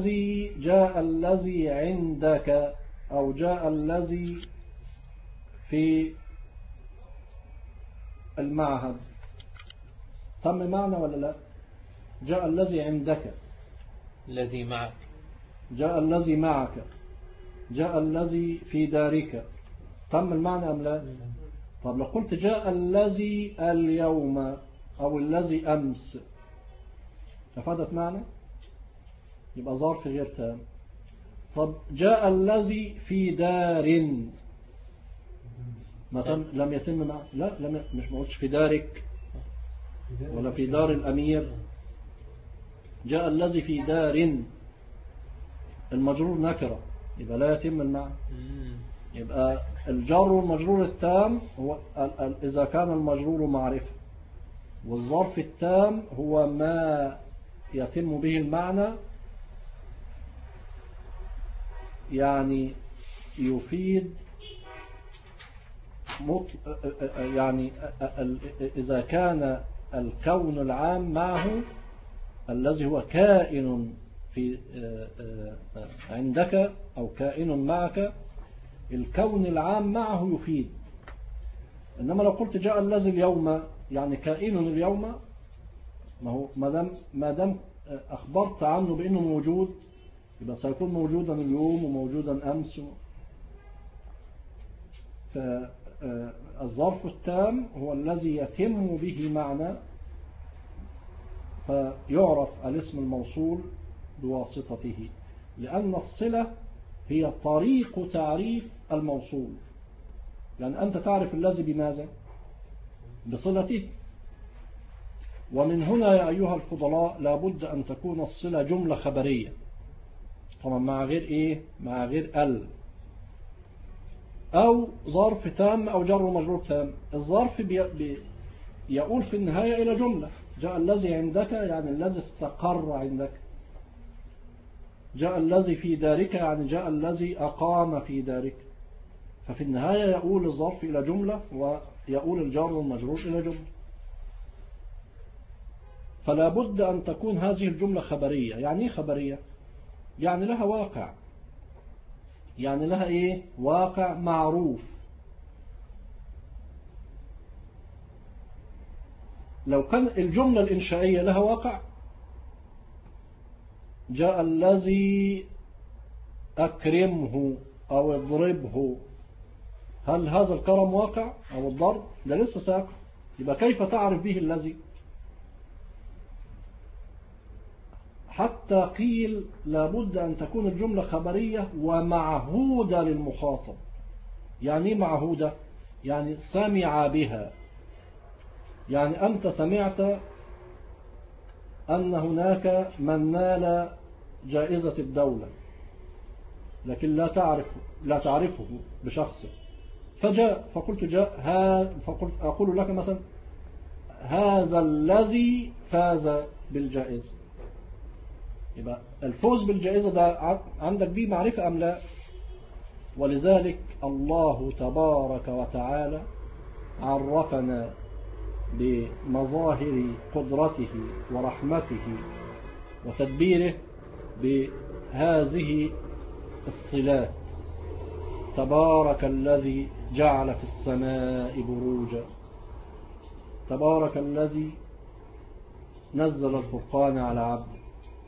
الذي عندك، أو جاء الذي في المعهد، تم معنى ولا لا؟ جاء الذي عندك، الذي معك، جاء الذي معك، جاء الذي في دارك، تم المعنى أم لا؟ طب لو قلت جاء الذي اليوم أو الذي أمس، أفادت معنى؟ يبقى ظرف غير تام. طب جاء الذي في دار، ما تم، لم يتم معنى. لا، مش ما قلتش في دارك ولا في دار الأمير. جاء الذي في دار، المجرور نكرة، يبقى لا يتم المعنى. يبقى الجر والمجرور التام هو إذا كان المجرور معرفة، والظرف التام هو ما يتم به المعنى، يعني يفيد يعني إذا كان الكون العام معه الذي هو كائن في عندك أو كائن معك، الكون العام معه يفيد. إنما لو قلت جاء الذي اليوم، يعني كائن اليوم، ما دام أخبرت عنه بأنه موجود، يبقى سيكون موجودا اليوم وموجودا أمس. فالظرف التام هو الذي يتم به معنى، فيعرف الاسم الموصول بواسطته، لأن الصلة هي طريق تعريف الموصول. يعني أنت تعرف الذي بماذا؟ بصلته. ومن هنا يا أيها الفضلاء لابد أن تكون الصلة جملة خبرية، طبعا مع غير مع غير أو ظرف تام أو جر ومجرور تام. الظرف يقول في النهاية إلى جملة. جاء الذي عندك يعني الذي استقر عندك، جاء الذي في دارك يعني جاء الذي أقام في دارك. ففي النهاية يقول الظرف إلى جملة، ويقول الجر والمجرور إلى جملة. فلا بد أن تكون هذه الجملة خبرية. يعني إيه خبرية؟ يعني لها واقع، يعني لها واقع معروف. لو كان الجملة الإنشائية لها واقع، جاء الذي أكرمه أو اضربه، هل هذا الكرم واقع أو الضرب؟ ده لسه ساقع. يبقى كيف تعرف به الذي؟ حتى قيل لابد أن تكون الجملة خبرية ومعهودة للمخاطب. يعني معهودة؟ يعني سمع بها. يعني أنت سمعت أن هناك من نال جائزة الدولة، لكن لا تعرفه بشخصه، فجاء فقلت فقلت أقول لك مثلا هذا الذي فاز بالجائزة. يبقى الفوز بالجائزة ده عندك به معرفة أم لا؟ ولذلك الله تبارك وتعالى عرفنا بمظاهر قدرته ورحمته وتدبيره بهذه الصلات. تبارك الذي جعل في السماء بروجا، تبارك الذي نزل الفرقان على عبده،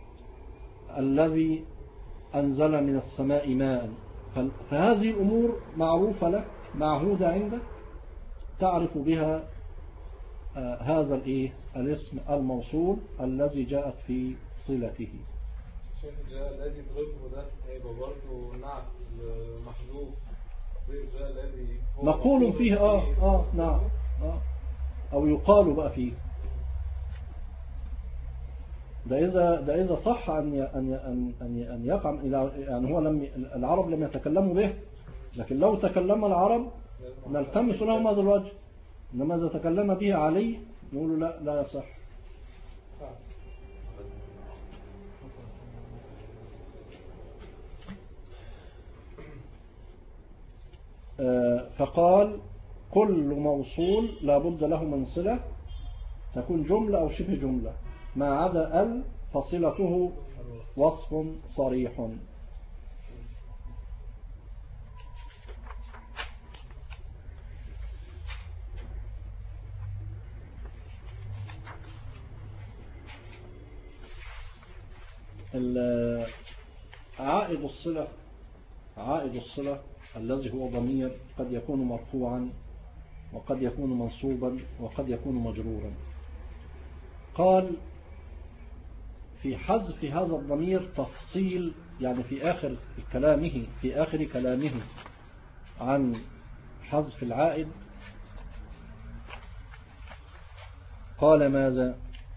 الذي أنزل من السماء ماء. فهذه الأمور معروفة لك، معهودة عندك، تعرف بها هذا الاسم الموصول الذي جاءت في صلته. شيخ جاء الذي يضربه ده هيبقى برضه نعت محذوف، جاء الذي مقول فيه نعم أو يقال بقى فيه. ده إذا صح أن يقع يعني هو العرب لم يتكلموا به، لكن لو تكلم العرب نلتمس لهم هذا الوجه، إنما إذا تكلم به علي نقول لا يصح. فقال كل موصول لا بد له من صلة، تكون جملة أو شبه جملة، ما عدا ال فصلته وصف صريح. عائد الصلة الذي هو ضمير قد يكون مرفوعا وقد يكون منصوبا وقد يكون مجرورا. قال في حذف هذا الضمير تفصيل، يعني في آخر كلامه عن حذف العائد قال ماذا؟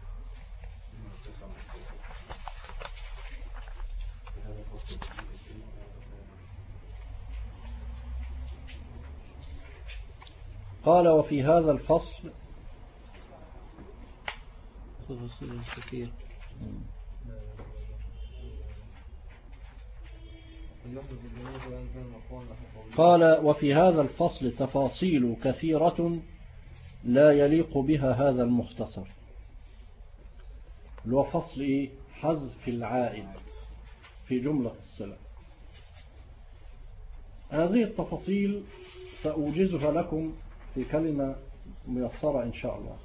قال وفي هذا الفصل كثير. قال وفي هذا الفصل تفاصيل كثيرة لا يليق بها هذا المختصر، اللي هو فصل حذف العائد في جملة الصلة. هذه التفاصيل سأوجزها لكم في كلمة ميسرة إن شاء الله.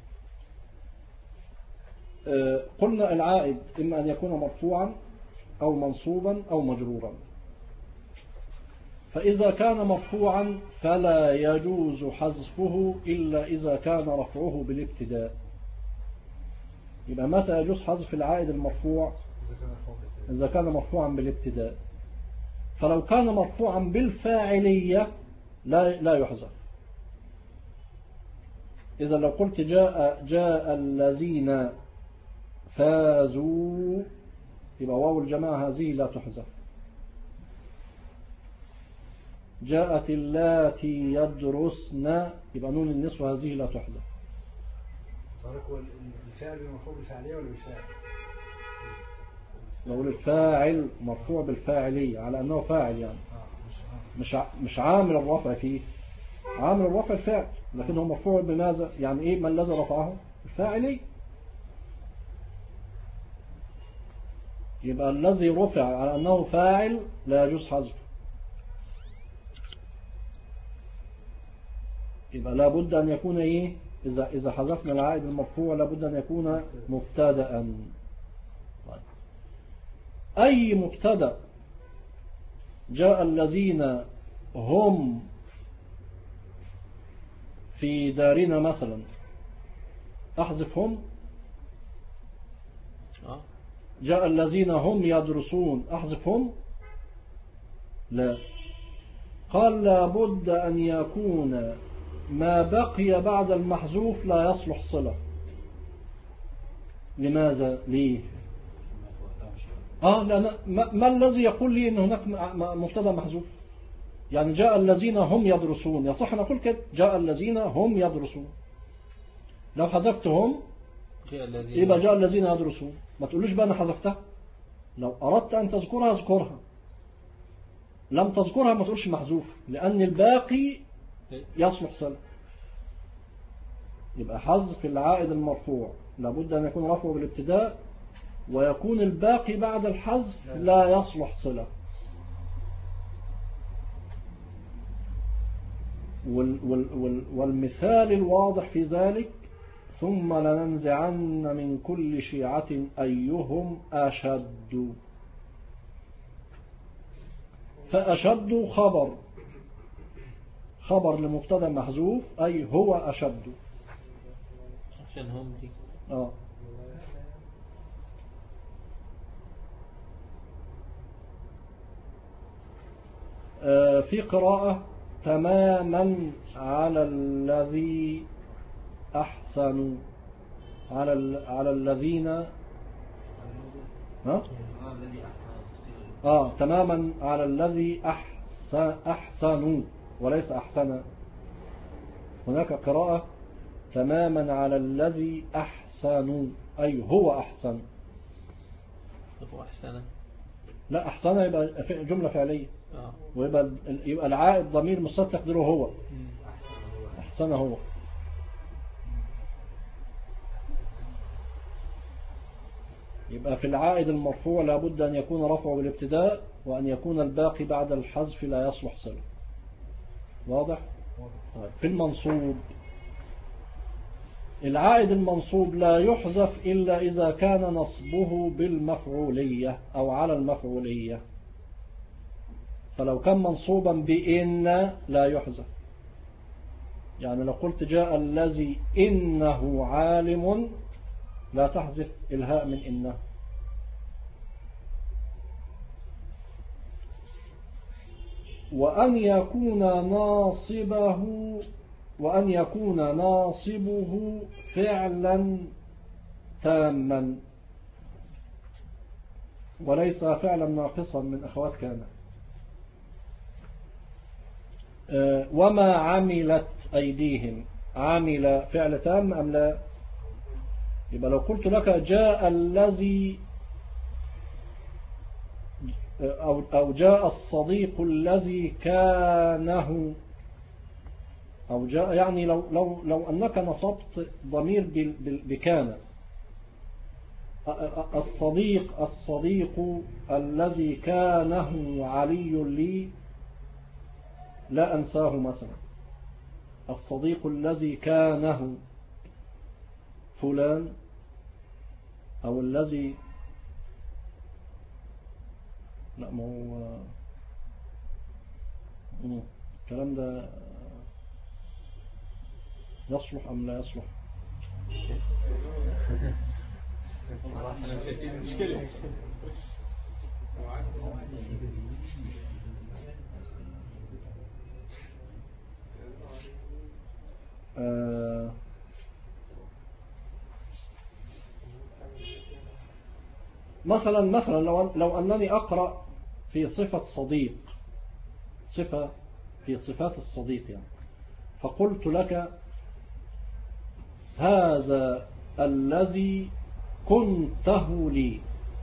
قلنا العائد إما أن يكون مرفوعا أو منصوبا أو مجرورا. فإذا كان مرفوعا فلا يجوز حذفه إلا إذا كان رفعه بالابتداء. يبقى متى يجوز حذف العائد المرفوع؟ إذا كان مرفوعا بالابتداء. فلو كان مرفوعا بالفاعلية لا يحذف. إذا لو قلت جاء الذين فازوا، يبقى واو الجماعة هذه لا تحذف. جاءت اللاتي يدرسن، يبقى نون النسوة هذه لا تحذف. الفاعل مرفوع بالفاعلية ولا بالفاعل؟ لو الفاعل مرفوع بالفاعلية على أنه فاعل، يعني مش عامل الرفع فيه، عامل الرفع الفاعل، لكنه مرفوع بماذا؟ يعني ما الذي رفعه؟ الفاعلي. يبقى الذي رفع على أنه فاعل لا يجوز حذفه. يبقى لابد أن يكون إذا حذفنا العائد المرفوع لابد أن يكون مبتدأ. أي مبتدأ جاء الذين هم في دارنا مثلا، أحذفهم. جاء الذين هم يدرسون، أحذفهم. لا. قال لابد أن يكون ما بقي بعد المحذوف لا يصلح صلة. لماذا؟ ليه؟ لأن ما الذي يقول لي أن هناك مبتدا محذوف؟ يعني جاء الذين هم يدرسون، يصح نقول كده جاء الذين هم يدرسون. لو حذفتهم يبقى جاء الذين يدرسون. ما تقولوش بقى أنا حذفتها. لو أردت أن تذكرها اذكرها، لم تذكرها ما تقولش محذوف، لأن الباقي يصلح صلة. يبقى حذف العائد المرفوع لابد أن يكون رفعه بالابتداء، ويكون الباقي بعد الحذف لا يصلح صلة. والمثال الواضح في ذلك ثم لننزعن من كل شيعة أيهم أشد. فأشد خبر لمبتدا محذوف أي هو أشد. عشان هم دي. في قراءة تماما على الذي أحسنوا على الذين تماما على الذي أحسنوا وليس أحسن. هناك قراءة تماما على الذي أحسنوا أي هو أحسن. هو أحسن. لا أحسن يبقى جملة فعلية ويبقى العائد ضمير مستتر تقديره هو. أحسن هو. يبقى في العائد المرفوع لابد أن يكون رفعه بالابتداء وأن يكون الباقي بعد الحذف لا يصلح صلة. واضح؟ في المنصوب العائد المنصوب لا يحذف إلا إذا كان نصبه بالمفعولية أو على المفعولية. فلو كان منصوبا بإن لا يحذف. يعني لو قلت جاء الذي إنه عالم لا تحذف الهاء من إنه. وأن يكون ناصبه فعلا تاما وليس فعلا ناقصا من أخوات كان. وما عملت أيديهم عمل فعل تام أم لا؟ يبقى لو قلت لك جاء الذي أو جاء الصديق الذي كانه أو جاء يعني لو أنك نصبت ضمير بكان الصديق الذي كانه علي لي لا أنساه مثلا. الصديق الذي كانه فلان أو الذي لا ما هو الكلام ده يصلح أم لا يصلح؟ مشكلة. مثلا لو أنني أقرأ في صفة صديق صفة في صفات الصديق يعني فقلت لك هذا الذي كنته لي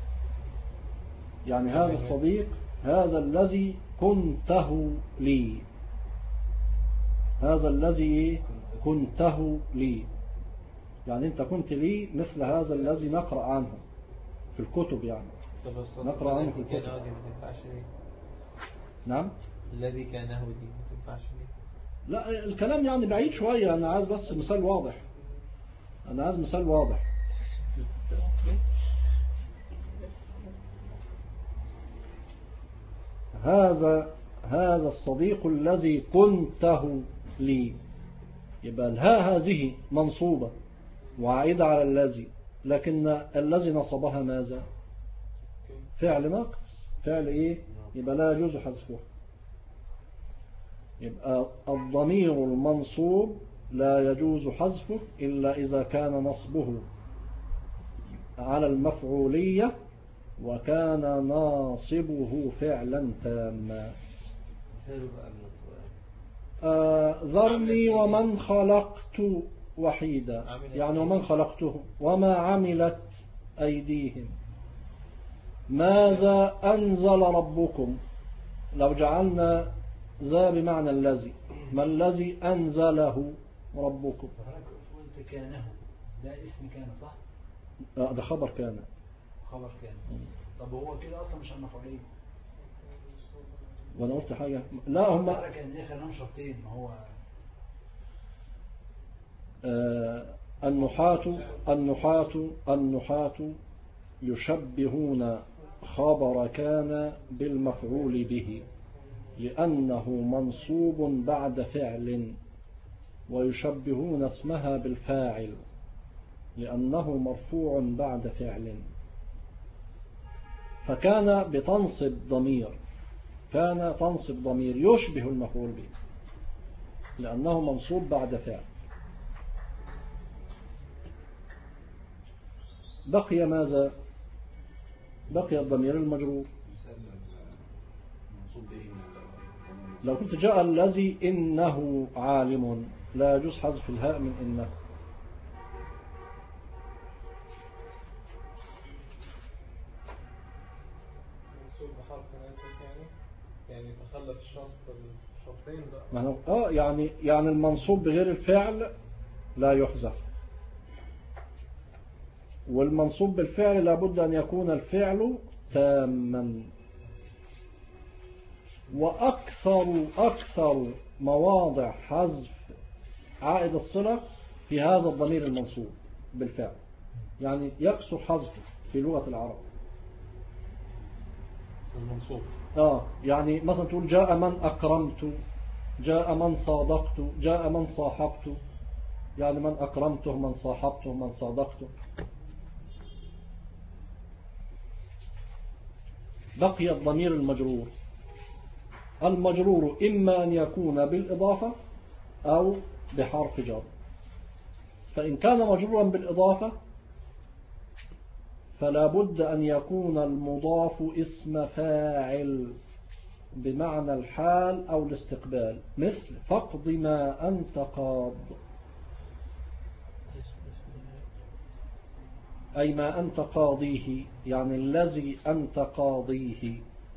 يعني هذا الصديق هذا الذي كنته لي هذا الذي كنته لي يعني أنت كنت لي مثل هذا الذي نقرأ عنه في الكتب يعني نقرأ عنه في الكتب. نعم الذي كانه دي ما تنفعش ليه؟ لا الكلام يعني بعيد شوية. أنا عايز بس مثال واضح. هذا الصديق الذي كنته لي يبقى الهاء هذه منصوبة وعائدة على الذي لكن الذي نصبها ماذا؟ فعل ناقص. فعل ايه؟ يبقى لا يجوز حذفه. يبقى الضمير المنصوب لا يجوز حذفه إلا إذا كان نصبه على المفعولية وكان ناصبه فعلا تاما. ذرني ومن خلقت وحيدا يعني ومن خلقته وما عملت أيديهم ماذا أنزل ربكم لو جعلنا ذا بمعنى الذي ما الذي أنزله ربكم. قلت كانه ده اسم كان صح؟ ده خبر كان. طب هو كده أصلا مش المفعولية وانا قلت حاجة لا هم كان ليه خلينا شرطين ما هو النحاة يشبهون خبر كان بالمفعول به لأنه منصوب بعد فعل، ويشبهون اسمها بالفاعل لأنه مرفوع بعد فعل. فكان بتنصب ضمير، كان تنصب ضمير يشبه المفعول به لأنه منصوب بعد فعل. بقي ماذا؟ بقي الضمير المجرور. لو كنت جاء الذي إنه عالم لا يجوز حذف الهاء من إنه. منصوب بحرف ناسخ يعني تخلف الشرطين بقى. يعني المنصوب بغير الفعل لا يحذف، والمنصوب بالفعل لابد أن يكون الفعل تاما. وأكثر مواضع حذف عائد الصلة في هذا الضمير المنصوب بالفعل، يعني يكثر حذفه في لغة العرب المنصوب. يعني مثلا تقول جاء من أكرمت، جاء من صادقت، جاء من صاحبت، يعني من أكرمته، من صاحبته، من صادقته. بقي الضمير المجرور. المجرور إما أن يكون بالإضافة أو بحرف جر. فإن كان مجرورا بالإضافة فلا بد أن يكون المضاف اسم فاعل بمعنى الحال أو الاستقبال، مثل فقد ما أنت قاض، أي ما أنت قاضيه، يعني الذي أنت قاضيه،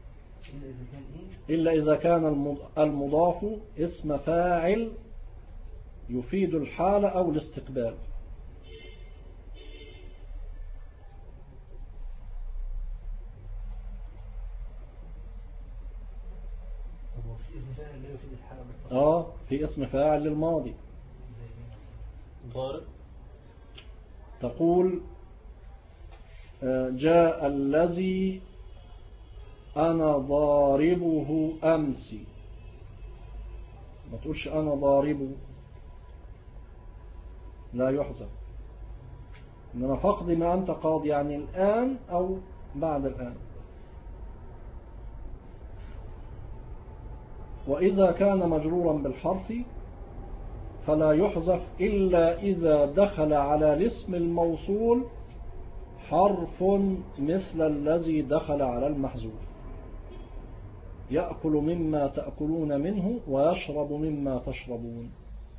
إلا إذا كان المضاف اسم فاعل يفيد الحال أو الاستقبال. في اسم فاعل للماضي. ضارب. تقول جاء الذي أنا ضاربه أمس، ما تقولش أنا ضاربه، لا يحذف. إنما فقد ما أنت قاضي يعني الآن أو بعد الآن. وإذا كان مجرورا بالحرف فلا يحذف إلا إذا دخل على الاسم الموصول حرف مثل الذي دخل على المحذوف. يأكل مما تأكلون منه ويشرب مما تشربون،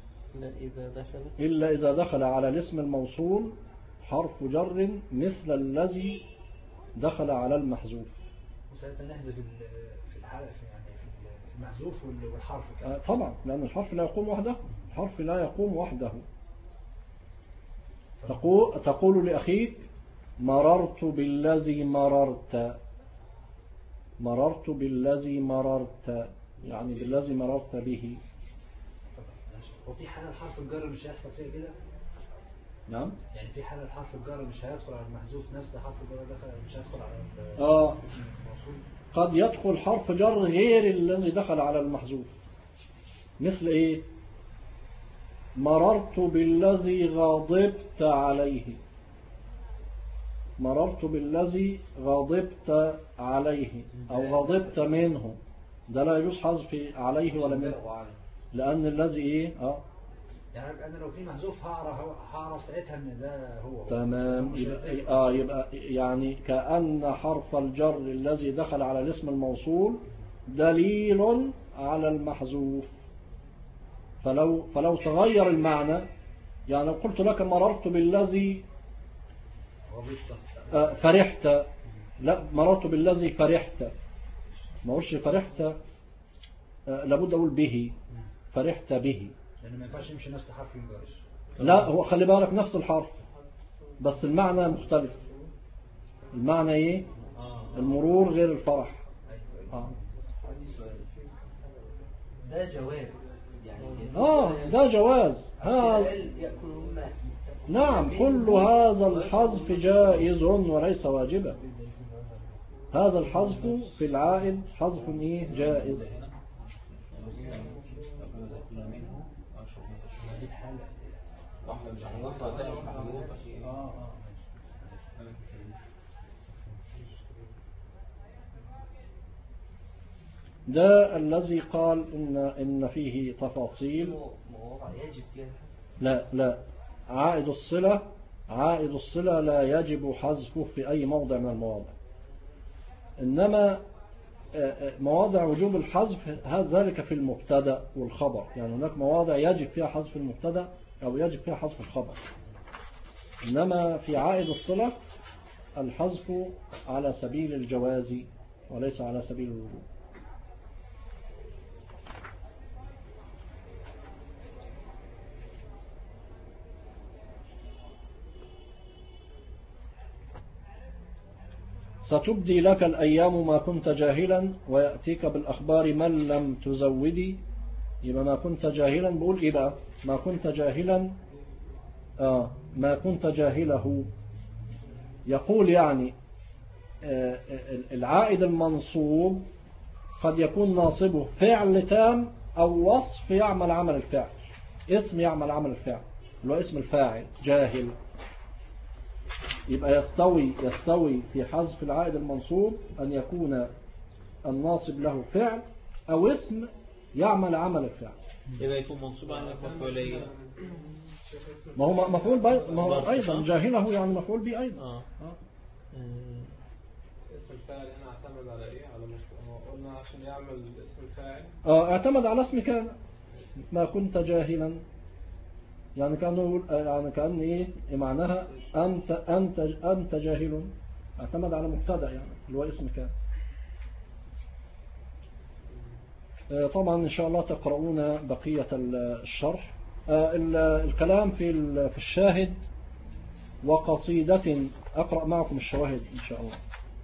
إلا إذا دخل على الاسم الموصول حرف جر مثل الذي دخل على المحذوف. وساعتها نحذف في الحالة يعني في المحذوف والحرف طبعا، لأن الحرف لا يقوم وحده، الحرف لا يقوم وحده. تقول لأخيك مررت بالذي مررت، مررت بالذي مررت، يعني بالذي مررت به. وفي حالة الحرف الجر مش هيحصل فيها كده؟ نعم، يعني في حالة الحرف الجر مش هيدخل على المحذوف نفس حرف الجر دخل، مش هيدخل على الموصول. قد يدخل حرف جر غير الذي دخل على المحذوف. مثل ايه؟ مررت بالذي غضبت عليه، مررت بالذي غضبت عليه أو غضبت منه، ده لا يجوز حذف عليه ولا منه، لأن الذي إيه؟ يعني أنا لو في محذوف هعرف ساعتها إن ده هو. تمام. يبقى يعني كأن حرف الجر الذي دخل على الاسم الموصول دليل على المحذوف. فلو تغير المعنى، يعني لو قلت لك مررت بالذي فرحت، لا، مررت بالذي فرحت، ما اقولش فرحت، لابد اقول به، فرحت به، لأنه ما ينفعش يمشي نفس حرف الجر. لا، هو خلي بالك نفس الحرف بس المعنى مختلف. المعنى ايه؟ المرور غير الفرح. ده جواب ده جواز هذا. نعم، كل هذا الحذف جائز وليس واجبا. هذا الحذف في العائد حذف جائز. ده الذي قال إن فيه تفاصيل. لا، عائد الصلة لا يجب حذفه في أي موضع من المواضع، إنما مواضع وجوب الحذف ذلك في المبتدا والخبر. يعني هناك مواضع يجب فيها حذف المبتدا أو يجب فيها حذف الخبر، إنما في عائد الصلة الحذف على سبيل الجواز وليس على سبيل الوجوب. ستبدي لك الأيام ما كنت جاهلا ويأتيك بالأخبار من لم تزودي. يبقى ما كنت جاهلا بقول إيه بقى؟ ما كنت جاهلا ما كنت جاهله. يقول يعني العائد المنصوب قد يكون ناصبه فعل تام أو وصف يعمل عمل الفعل، اسم يعمل عمل الفعل اللي هو اسم الفاعل جاهل. يبقى يستوي في حذف العائد المنصوب أن يكون الناصب له فعل أو اسم يعمل عمل الفعل. يبقى يكون منصوب على مفعولية. ما هو مفعول ما هو أيضا جاهله يعني مفعول به أيضا. اسم الفاعل هنا اعتمد على إيه؟ على قلنا عشان يعمل اسم الفاعل اعتمد على اسم كان. ما كنت جاهلا يعني كأنه إيه معناها أنت جاهل. اعتمد على مبتدا يعني اللي هو اسم كان. طبعا إن شاء الله تقرؤون بقية الشرح. الكلام في الشاهد وقصيدة. أقرأ معكم الشواهد إن شاء الله.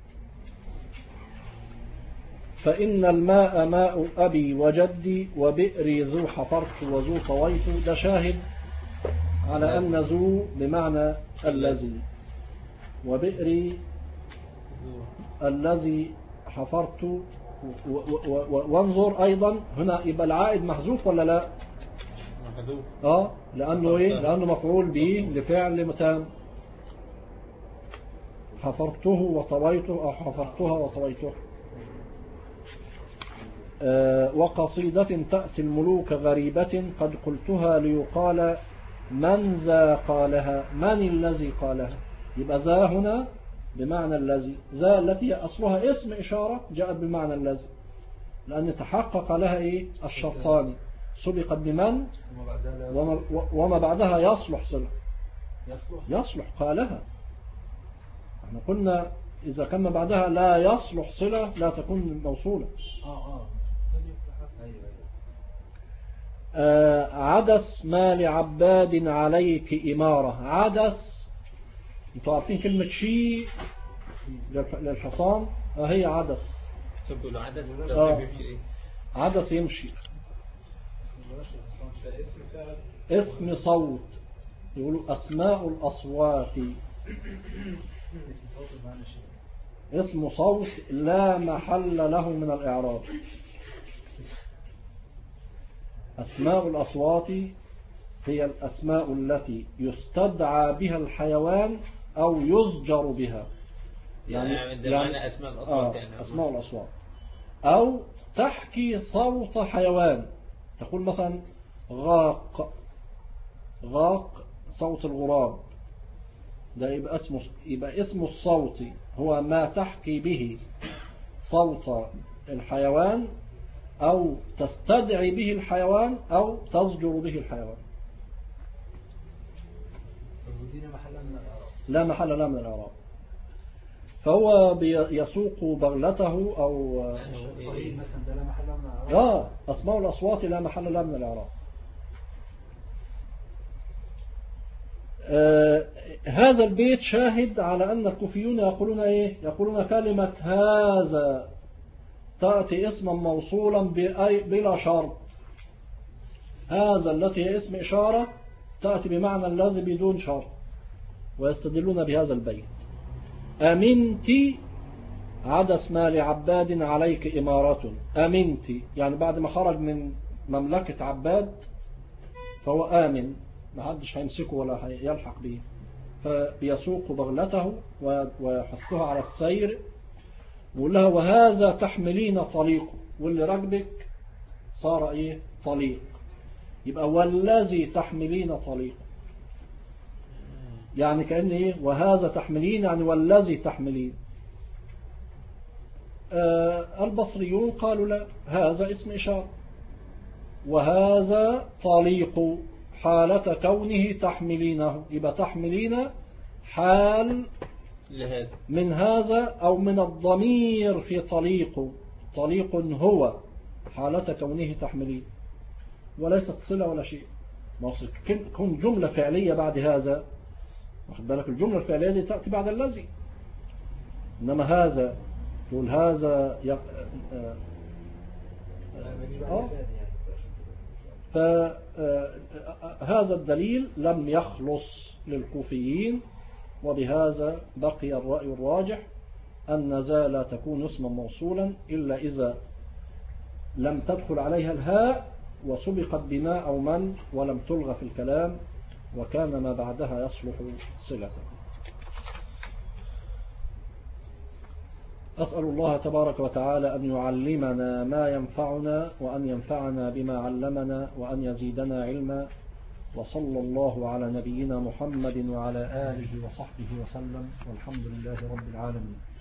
فإن الماء ماء أبي وجدي وبئري ذو حفرت وذو طويت. ده شاهد على أن ذو بمعنى الذي، وبئري الذي حفرت. وانظر أيضا هنا يبقى العائد محذوف ولا لا؟ محذوف. لأنه إيه؟ لأنه مفعول به لفعل تام. حفرته وطويته أو حفرتها وطويته. وقصيدة تأتي الملوك غريبة قد قلتها ليقال من ذا قالها. من الذي قالها؟ يبقى ذا هنا بمعنى الذي. ذا التي أصلها اسم إشارة جاءت بمعنى الذي، لأن تحقق لها إيه الشرطان، سبقت بمن وما بعدها يصلح صلة. يصلح قالها. احنا قلنا إذا كان بعدها لا يصلح صلة لا تكون موصولة. عدس ما لعباد عليك إمارة. عدس انتوا عارفين كلمة شيء للحصان هي عدس. تقول عدس عدس يمشي. اسم صوت. يقولوا أسماء الأصوات. اسم صوت لا محل له من الإعراب. أسماء الأصوات هي الأسماء التي يستدعى بها الحيوان أو يزجر بها. يعني أسماء الأصوات يعني أسماء الأصوات أو تحكي صوت حيوان. تقول مثلا غاق. غاق صوت الغراب. ده يبقى اسم الصوت هو ما تحكي به صوت الحيوان أو تستدعي به الحيوان أو تزجر به الحيوان. لا محل له من الإعراب. فهو يسوق بغلته أو أسماء الأصوات لا محل له من الإعراب. هذا البيت شاهد على أن الكوفيون يقولون إيه؟ يقولون كلمة هذا تأتي اسما موصولا بلا شرط. هذا التي هي اسم إشارة تأتي بمعنى الذي بدون شرط، ويستدلون بهذا البيت: أمنت عدس ما لعباد عليك إمارة. أمنت يعني بعد ما خرج من مملكة عباد فهو آمن، ما حدش هيمسكه ولا يلحق به، فبيسوق بغلته ويحثها على السير، ويقول لها: وهذا تحملين طليق، واللي ركبك صار ايه؟ طليق. يبقى والذي تحملين طليق، يعني كأن ايه؟ وهذا تحملين يعني والذي تحملين. البصريون قالوا لا، هذا اسم إشارة، وهذا طليق حالة كونه تحملينه، يبقى تحملين حال لهذا من هذا أو من الضمير في طليق. طليق هو حالة كونه تحملين، وليست صلة ولا شيء. كن جملة فعلية بعد هذا، واخد بالك؟ الجملة الفعلية دي تأتي بعد الذي، إنما هذا تقول هذا فهذا الدليل لم يخلص للكوفيين، وبهذا بقي الرأي الراجح أن ذا لا تكون اسما موصولا إلا إذا لم تدخل عليها الهاء وسبقت بما أو من ولم تلغى في الكلام، وكان ما بعدها يصلح صلة. أسأل الله تبارك وتعالى أن يعلمنا ما ينفعنا، وأن ينفعنا بما علمنا، وأن يزيدنا علما. وصلى الله على نبينا محمد وعلى آله وصحبه وسلم، والحمد لله رب العالمين.